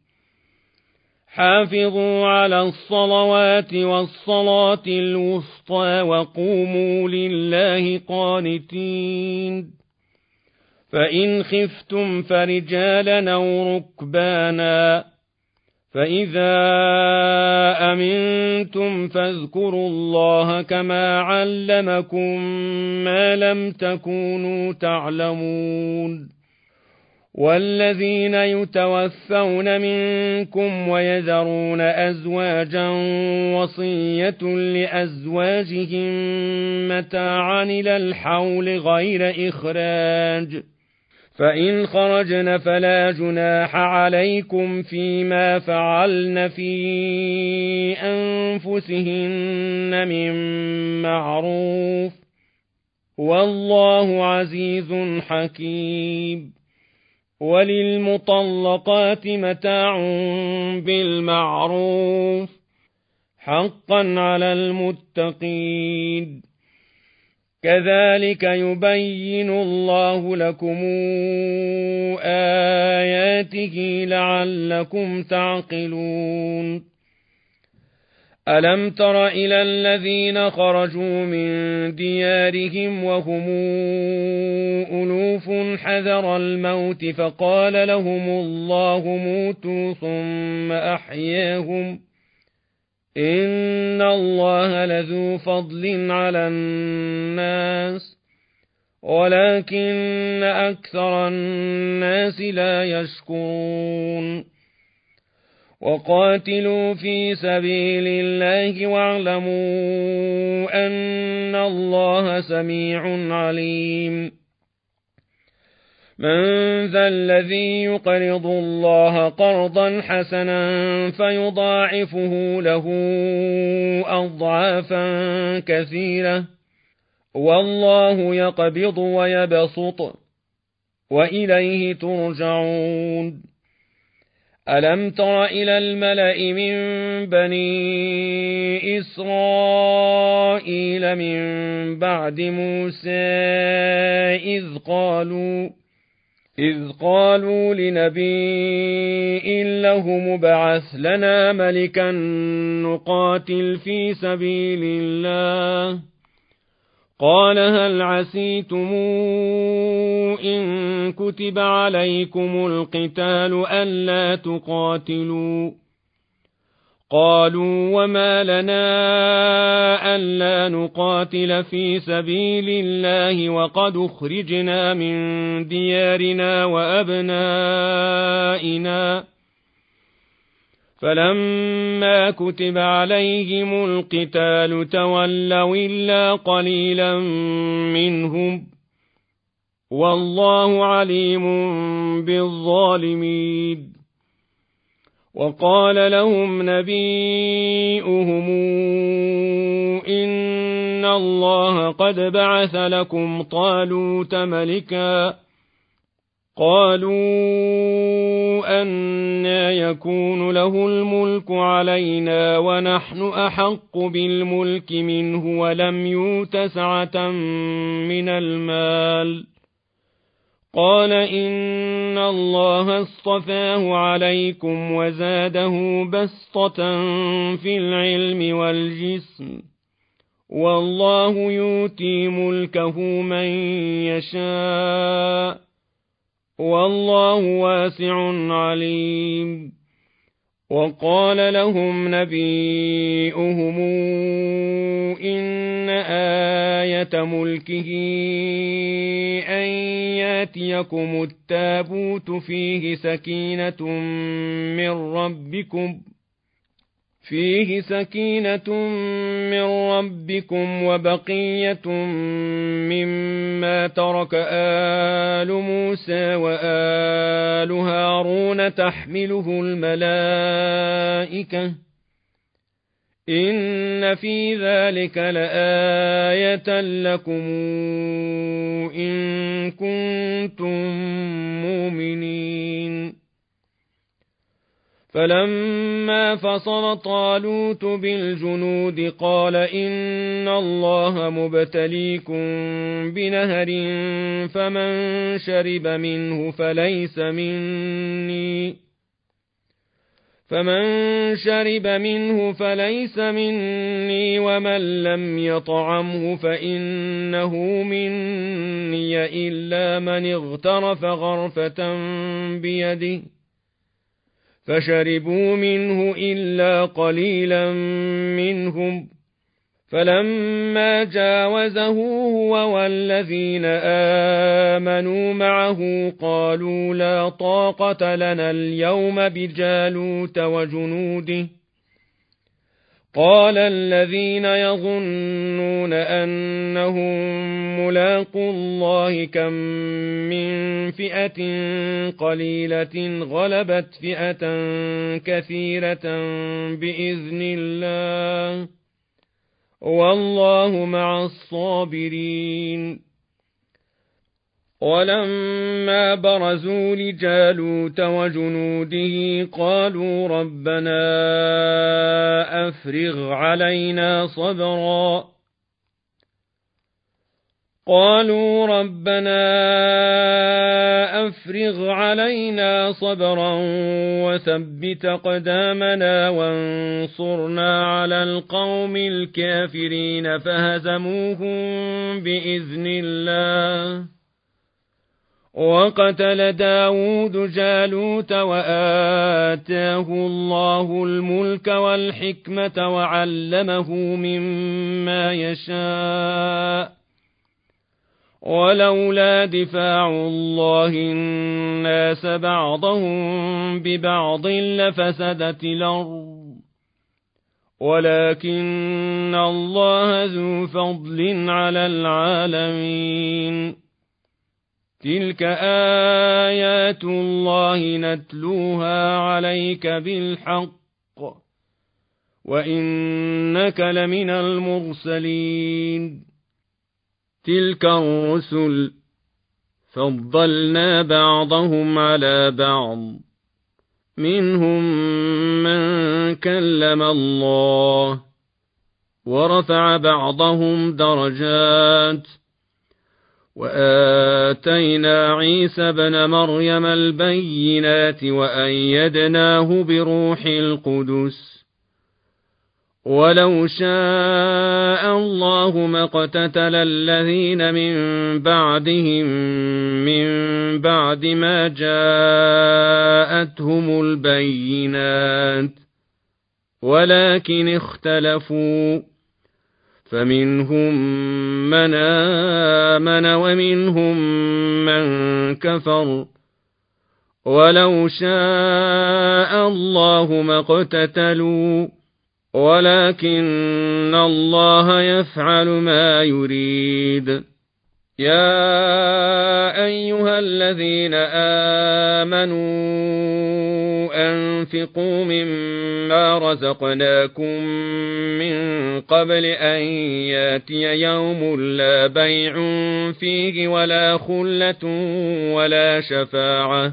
حافظوا على الصلوات والصلاة الوسطى وقوموا لله قانتين فإن خفتم فرجالا أو ركبانا فإذا أمنتم فاذكروا الله كما علمكم ما لم تكونوا تعلمون والذين يتوفون منكم ويذرون أزواجا وصية لأزواجهم متاعا إلى الحول غير إخراج فإن خرجن فلا جناح عليكم فيما فعلن في أنفسهن من معروف والله عزيز حكيم وللمطلقات متاع بالمعروف حقا على المتقين كذلك يبين الله لكم آياته لعلكم تعقلون ألم تر إلى الذين خرجوا من ديارهم وهم ألوف حذر الموت فقال لهم الله موتوا ثم أحياهم إن الله لذو فضل على الناس ولكن أكثر الناس لا يشكرون وقاتلوا في سبيل الله واعلموا أن الله سميع عليم من ذا الذي يقرض الله قرضا حسنا فيضاعفه له أضعافا كثيرة والله يقبض ويبسط وإليه ترجعون ألم تر إلى الملأ من بني إسرائيل من بعد موسى إذ قالوا إذ قالوا لنبي له مبعث لنا ملكا نقاتل في سبيل الله قال هل عسيتم إن كتب عليكم القتال ألا تقاتلوا قالوا وما لنا ألا نقاتل في سبيل الله وقد أخرجنا من ديارنا وأبنائنا فلما كتب عليهم القتال تولوا إلا قليلا منهم والله عليم بالظالمين. وقال لهم نبيؤهم إن الله قد بعث لكم طالوت ملكا قالوا أنى يكون له الملك علينا ونحن أحق بالملك منه ولم يؤت سعة من المال قال إن الله اصطفاه عليكم وزاده بسطة في العلم والجسم والله يؤتي ملكه من يشاء والله واسع عليم. وقال لهم نبيؤهم إن آية ملكه أن ياتيكم التابوت فيه سكينة من ربكم فيه سكينة من ربكم وبقية مما ترك آل موسى وآل هارون تحمله الملائكة إن في ذلك لآية لكم إن كنتم مؤمنين. فلما فصل طالوت بالجنود قال إن الله مبتليكم بنهر فمن شرب منه فليس مني فمن شرب منه فليس مني ومن لم يطعمه فإنه مني إلا من اغترف غرفة بيده فشربوا منه إلا قليلا منهم فلما جاوزه هو والذين آمنوا معه قالوا لا طاقة لنا اليوم بجالوت وجنوده قال الذين يظنون أنهم ملاقو الله كم من فئة قليلة غلبت فئة كثيرة بإذن الله والله مع الصابرين. ولما برزوا لجالوت وجنوده قالوا ربنا أفرغ علينا صبرا قالوا ربنا أفرغ علينا صبرا وثبت أقدامنا وانصرنا على القوم الكافرين فهزموهم بإذن الله. وقتل داود جالوت وآتاه الله الملك والحكمة وعلمه مما يشاء ولولا دفاع الله الناس بعضهم ببعض لفسدت الأرض ولكن الله ذو فضل على العالمين. تلك آيات الله نتلوها عليك بالحق وإنك لمن المرسلين. تلك الرسل فضلنا بعضهم على بعض منهم من كلم الله ورفع بعضهم درجات وآتينا عيسى ابن مريم البينات وأيدناه بروح القدس ولو شاء الله ما اقتتل الذين من بعدهم من بعد ما جاءتهم البينات ولكن اختلفوا فمنهم من آمن ومنهم من كفر ولو شاء الله ما اقتتلوا ولكن الله يفعل ما يريد. يا أيها الذين آمنوا أنفقوا مما رزقناكم من قبل أن ياتي يوم لا بيع فيه ولا خلة ولا شفاعة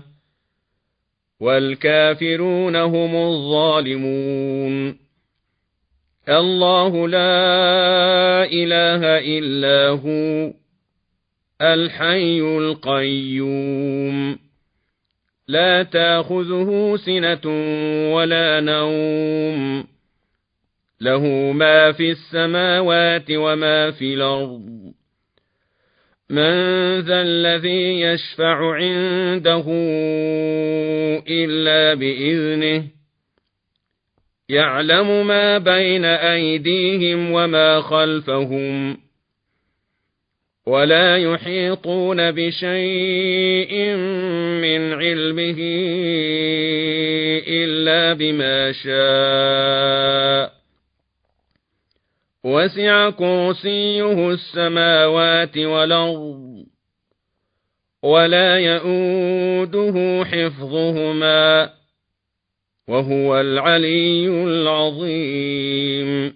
والكافرون هم الظالمون. الله لا إله إلا هو الحي القيوم لا تأخذه سنة ولا نوم له ما في السماوات وما في الأرض. من ذا الذي يشفع عنده إلا بإذنه يعلم ما بين أيديهم وما خلفهم ولا يحيطون بشيء من علمه إلا بما شاء وسع كرسيه السماوات والأرض ولا يؤوده حفظهما وهو العلي العظيم.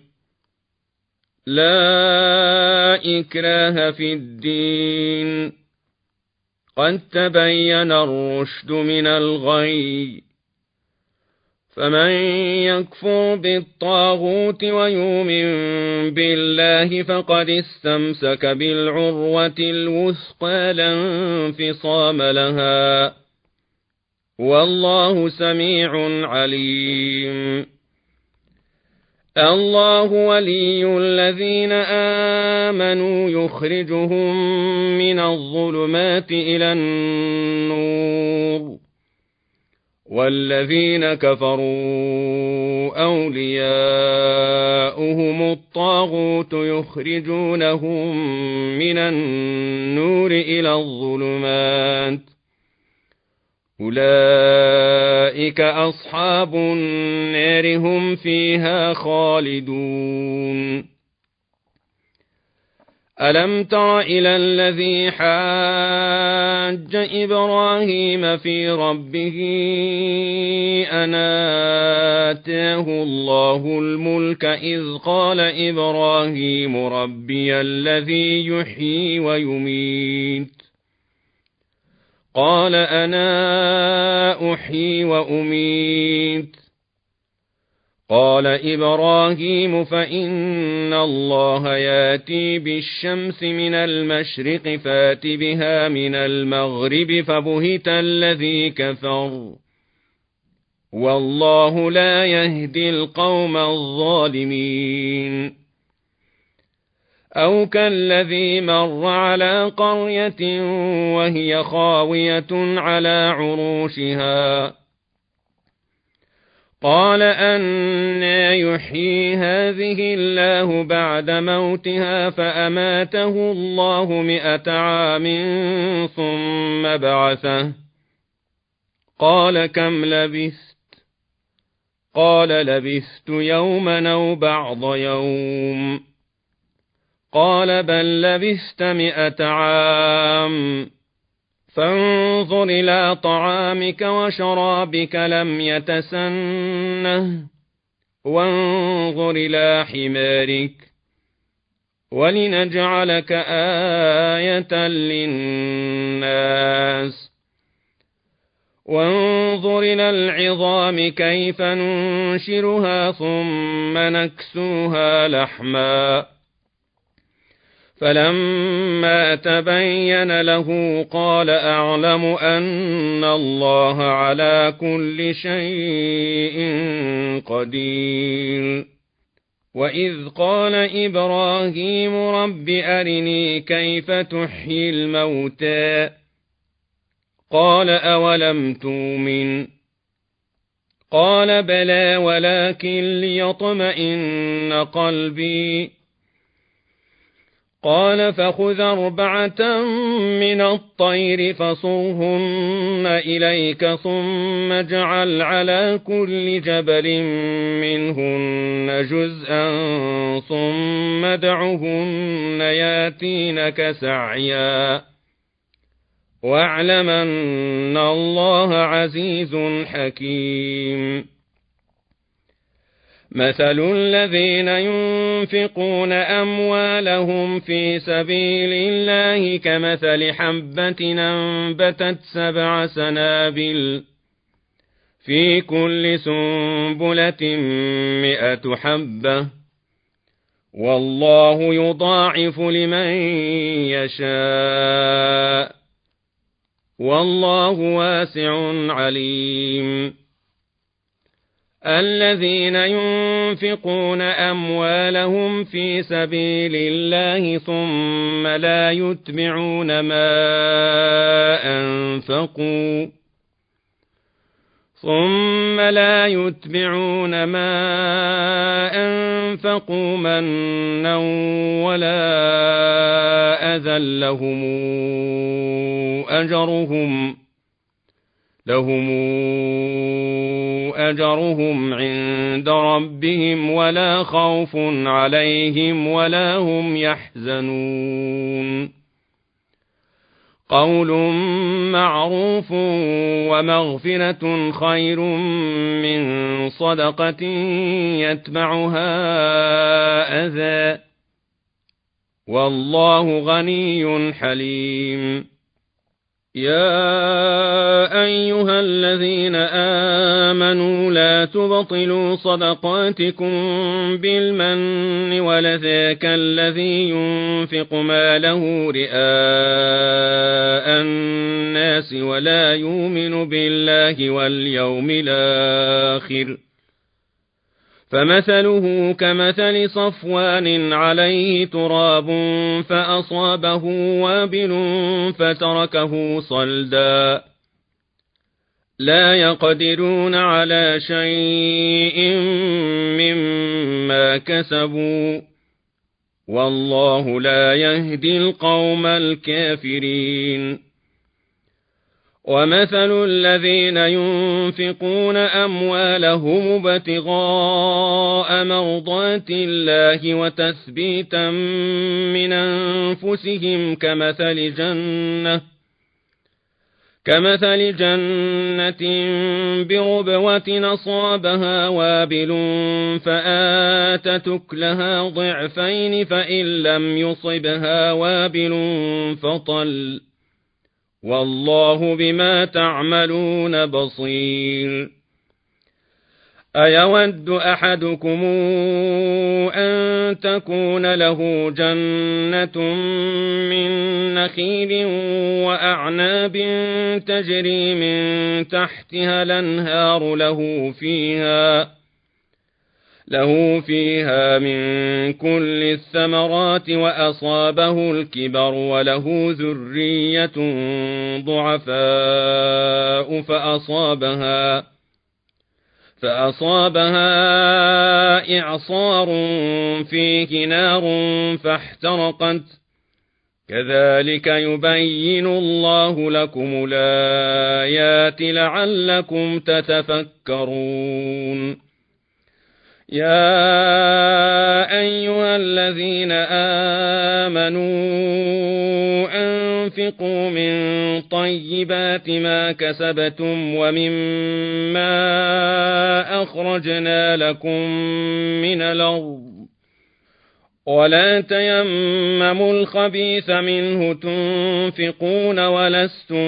لا إكراه في الدين قد تبين الرشد من الغي فمن يكفر بالطاغوت ويؤمن بالله فقد استمسك بالعروة الوثقى لا انفصام لها والله سميع عليم. الله ولي الذين آمنوا يخرجهم من الظلمات إلى النور والذين كفروا أولياؤهم الطاغوت يخرجونهم من النور إلى الظلمات أولئك أصحاب النار هم فيها خالدون. ألم تر إلى الذي حاج إبراهيم في ربه أن آتاه الله الملك إذ قال إبراهيم ربي الذي يحيي ويميت قال أنا أحيي وأميت قال إبراهيم فإن الله ياتي بالشمس من المشرق فات بها من المغرب فبهت الذي كفر والله لا يهدي القوم الظالمين. أو كالذي مر على قرية وهي خاوية على عروشها قال أنى يحيي هذه الله بعد موتها فأماته الله مئة عام ثم بعثه قال كم لبثت قال لبثت يوما أو بعض يوم قال بل لبثت مئة عام فانظر إلى طعامك وشرابك لم يتسنه وانظر إلى حمارك ولنجعلك آية للناس وانظر إلى العظام كيف ننشرها ثم نكسوها لحما فلما تبين له قال أعلم أن الله على كل شيء قدير. وإذ قال إبراهيم رب أرني كيف تحيي الموتى قال أولم تؤمن قال بلى ولكن ليطمئن قلبي. قال فخذ أربعة من الطير فصرهن إليك ثم اجعل على كل جبل منهن جزءا ثم ادعهن ياتينك سعيا واعلم أن الله عزيز حكيم. مثل الذين ينفقون أموالهم في سبيل الله كمثل حبة أنبتت سبع سنابل في كل سنبلة مئة حبة والله يضاعف لمن يشاء والله واسع عليم. الذين ينفقون أموالهم في سبيل الله ثم لا يتبعون ما أنفقوا ثم لا يتبعون ما أنفقوا منا ولا أذى لهم أجرهم لهم أجرهم عند ربهم ولا خوف عليهم ولا هم يحزنون. قول معروف ومغفرة خير من صدقة يتبعها أذى والله غني حليم. يا أيها الذين آمنوا لا تبطلوا صدقاتكم بالمن والأذى كالذي ينفق ماله رئاء الناس ولا يؤمن بالله واليوم الآخر فمثله كمثل صفوان عليه تراب فأصابه وابل فتركه صلدا لا يقدرون على شيء مما كسبوا والله لا يهدي القوم الكافرين. ومثل الذين ينفقون أموالهم ابتغاء مرضات الله وتثبيتا من أنفسهم كمثل جنة كمثل جنة بربوة أصابها وابل فآتت أكلها ضعفين فإن لم يصبها وابل فطل والله بما تعملون بصير. أيود أحدكم أن تكون له جنة من نخيل وأعناب تجري من تحتها الأنهار له فيها له فيها من كل الثمرات وأصابه الكبر وله ذرية ضعفاء فأصابها فأصابها إعصار فيه نار فاحترقت كذلك يبين الله لكم الآيات لعلكم تتفكرون. يا أيها الذين آمنوا أنفقوا من طيبات ما كسبتم ومما أخرجنا لكم من الأرض ولا تيمموا الخبيث منه تنفقون ولستم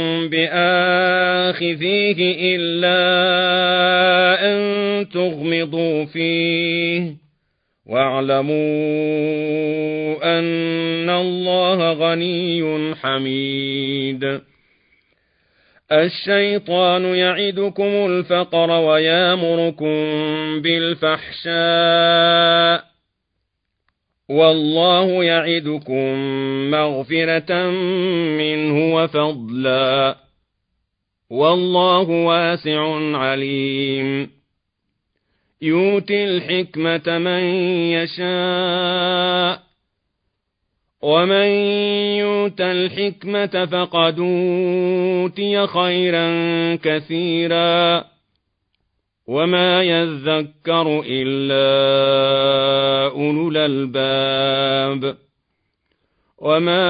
بآخذيه إلا أن تغمضوا فيه واعلموا أن الله غني حميد. الشيطان يعدكم الفقر ويامركم بالفحشاء والله يعدكم مغفرة منه وفضلا والله واسع عليم يؤتي الحكمة من يشاء ومن يؤت الحكمة فقد أوتي خيرا كثيرا وما يذكر إلا أولو الألباب وما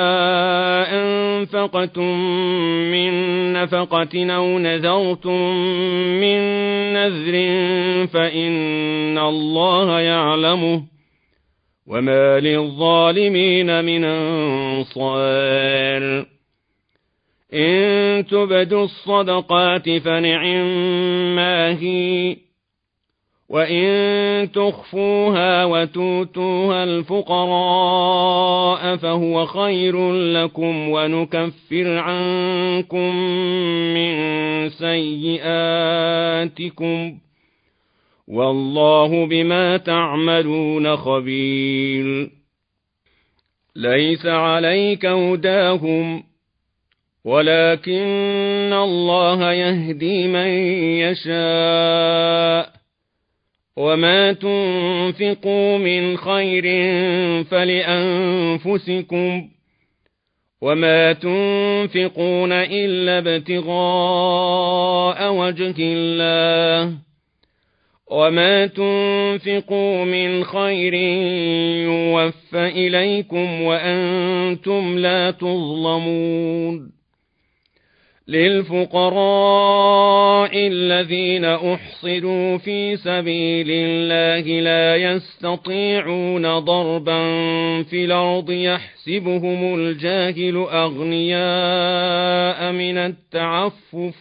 أنفقتم من نفقة أو نذرتم من نذر فإن الله يعلمه وما للظالمين من أنصار إن تبدوا الصدقات فنعما هي وإن تخفوها وتؤتوها الفقراء فهو خير لكم ونكفر عنكم من سيئاتكم والله بما تعملون خبير ليس عليك هداهم ولكن الله يهدي من يشاء وما تنفقوا من خير فلأنفسكم وما تنفقون إلا ابتغاء وجه الله وما تنفقوا من خير يوفى إليكم وأنتم لا تظلمون للفقراء الذين أحصروا في سبيل الله لا يستطيعون ضربا في الأرض يحسبهم الجاهل أغنياء من التعفف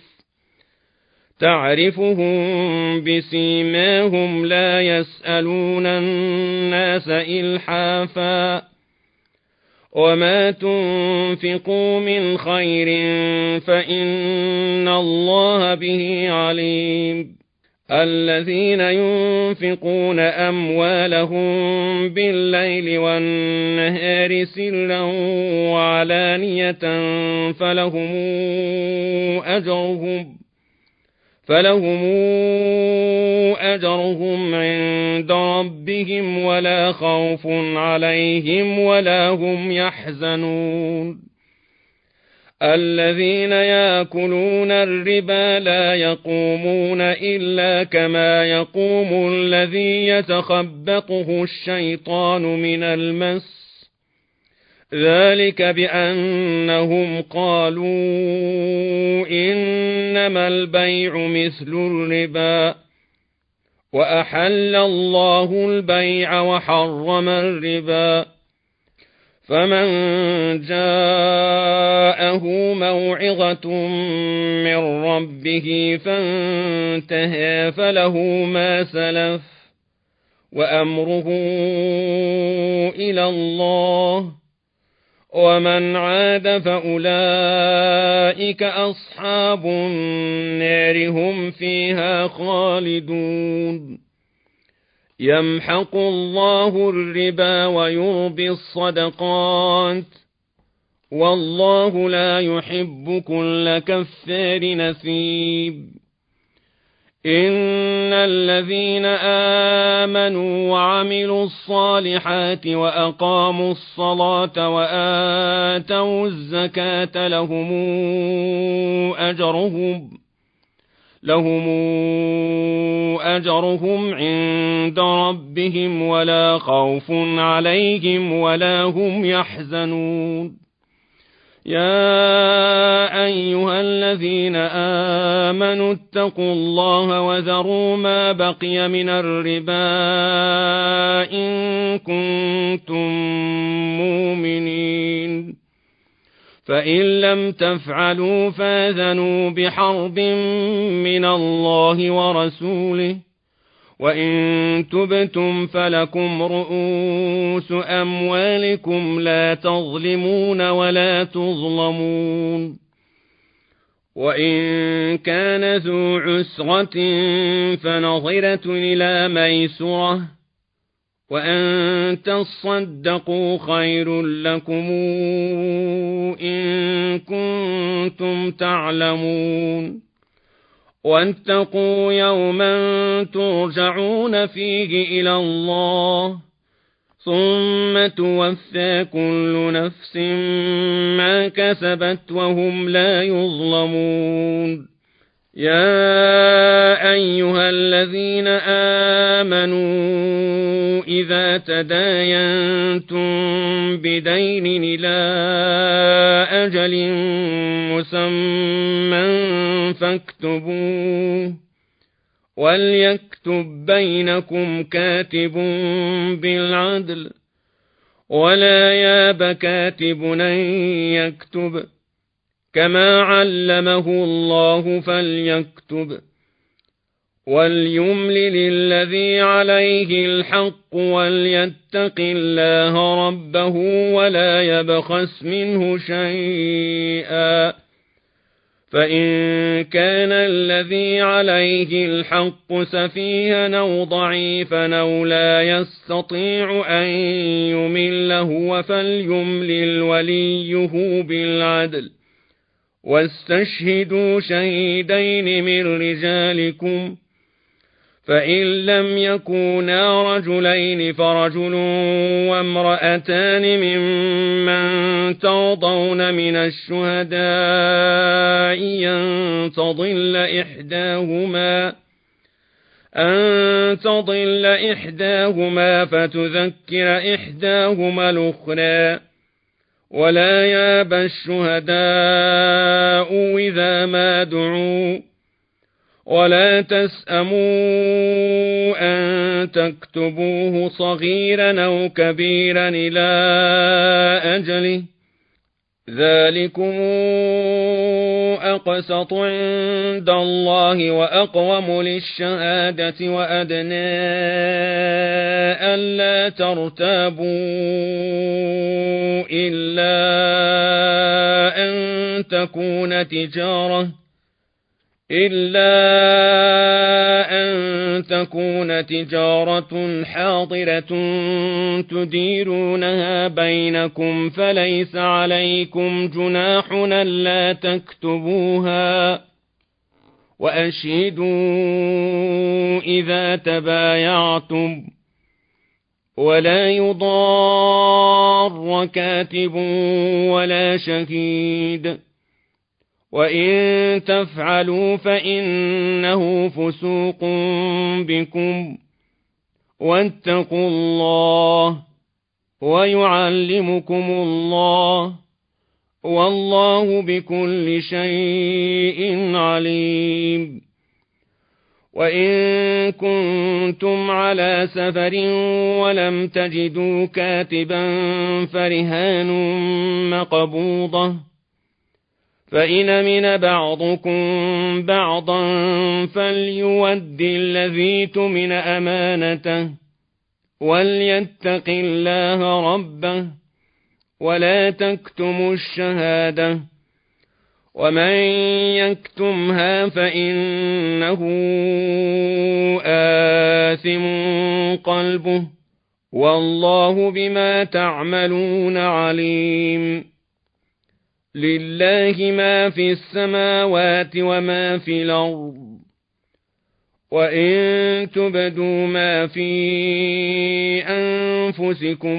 تعرفهم بسيماهم لا يسألون الناس إلحافا وما تنفقوا من خير فإن الله به عليم الذين ينفقون أموالهم بالليل والنهار سرا وعلانية فلهم أجرهم فلهم أجرهم عند ربهم ولا خوف عليهم ولا هم يحزنون الذين يأكلون الربا لا يقومون إلا كما يقوم الذي يتخبطه الشيطان من المس ذلك بأنهم قالوا إنما البيع مثل الربا وأحل الله البيع وحرم الربا فمن جاءه موعظة من ربه فانتهى فله ما سلف وأمره إلى الله ومن عاد فأولئك أصحاب النار هم فيها خالدون يمحق الله الربا ويربي الصدقات والله لا يحب كل كفار نثيب إن الذين آمنوا وعملوا الصالحات وأقاموا الصلاة وآتوا الزكاة لهم أجرهم لهم أجرهم عند ربهم ولا خوف عليهم ولا هم يحزنون يا أيها الذين آمنوا اتقوا الله وذروا ما بقي من الربا إن كنتم مؤمنين فإن لم تفعلوا فاذنوا بحرب من الله ورسوله وإن تبتم فلكم رؤوس أموالكم لا تظلمون ولا تظلمون وإن كان ذو عسرة فنظرة إلى ميسرة وأن تصدقوا خير لكم إن كنتم تعلمون واتقوا يوما ترجعون فيه إلى الله ثم توفى كل نفس ما كسبت وهم لا يظلمون يا أيها الذين آمنوا إذا تداينتم بدين إلى أجل مسمى فاكتبوه وليكتب بينكم كاتب بالعدل ولا ياب كاتب أن يكتب كما علمه الله فليكتب وليملل الذي عليه الحق وليتق الله ربه ولا يبخس منه شيئا فإن كان الذي عليه الحق سفيها أو ضعيفا أو لا يستطيع أن يمل هو فليملل وليه بالعدل واستشهدوا شهيدين من رجالكم فإن لم يكونا رجلين فرجل وامرأتان ممن ترضون من الشهداء أن تضل إحداهما أن تضل إحداهما فتذكر إحداهما الأخرى ولا ياب الشهداء إذا ما دعوا ولا تسأموا أن تكتبوه صغيرا أو كبيرا إلى أجله ذلكم أقسط عند الله وأقوم للشهادة وأدنى ألا ترتابوا إلا أن تكون تجارة إلا أن تكون تجارة حاضرة تديرونها بينكم فليس عليكم جناح ألا تكتبوها وأشهدوا إذا تبايعتم ولا يضار كاتب ولا شهيد وإن تفعلوا فإنه فسوق بكم واتقوا الله ويعلمكم الله والله بكل شيء عليم وإن كنتم على سفر ولم تجدوا كاتبا فرهان مقبوضة فإن أمن بعضكم بعضا فليؤد الذي اؤتمن أمانته وليتق الله ربه ولا تكتموا الشهادة ومن يكتمها فإنه آثم قلبه والله بما تعملون عليم لله ما في السماوات وما في الأرض وإن تبدوا ما في أنفسكم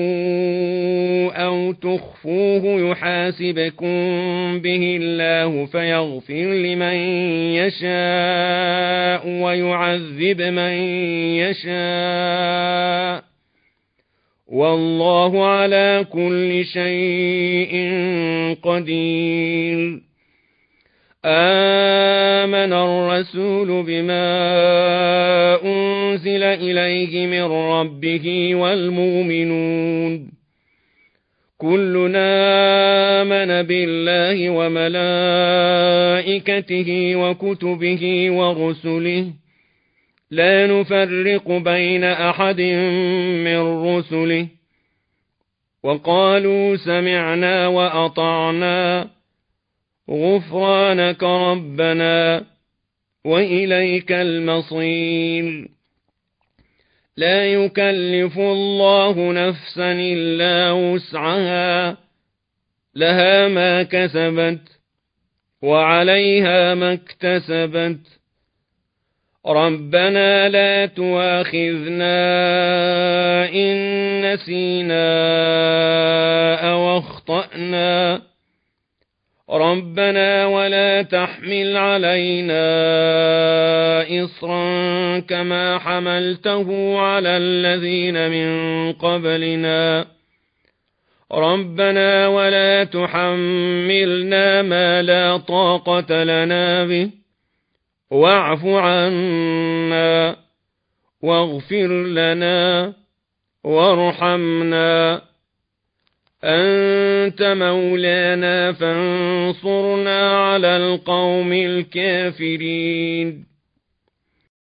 أو تخفوه يحاسبكم به الله فيغفر لمن يشاء ويعذب من يشاء والله على كل شيء قدير آمن الرسول بما أنزل إليه من ربه والمؤمنون كلنا آمن بالله وملائكته وكتبه ورسله لا نفرق بين أحد من رسله وقالوا سمعنا وأطعنا غفرانك ربنا وإليك المصير لا يكلف الله نفسا إلا وسعها، لها ما كسبت وعليها ما اكتسبت. ربنا لا تؤاخذنا إن نسينا أو أخطأنا، ربنا ولا تحمل علينا إصرا كما حملته على الذين من قبلنا، ربنا ولا تحملنا ما لا طاقة لنا به، واعف عنا واغفر لنا وارحمنا، أنت مولانا فانصرنا على القوم الكافرين.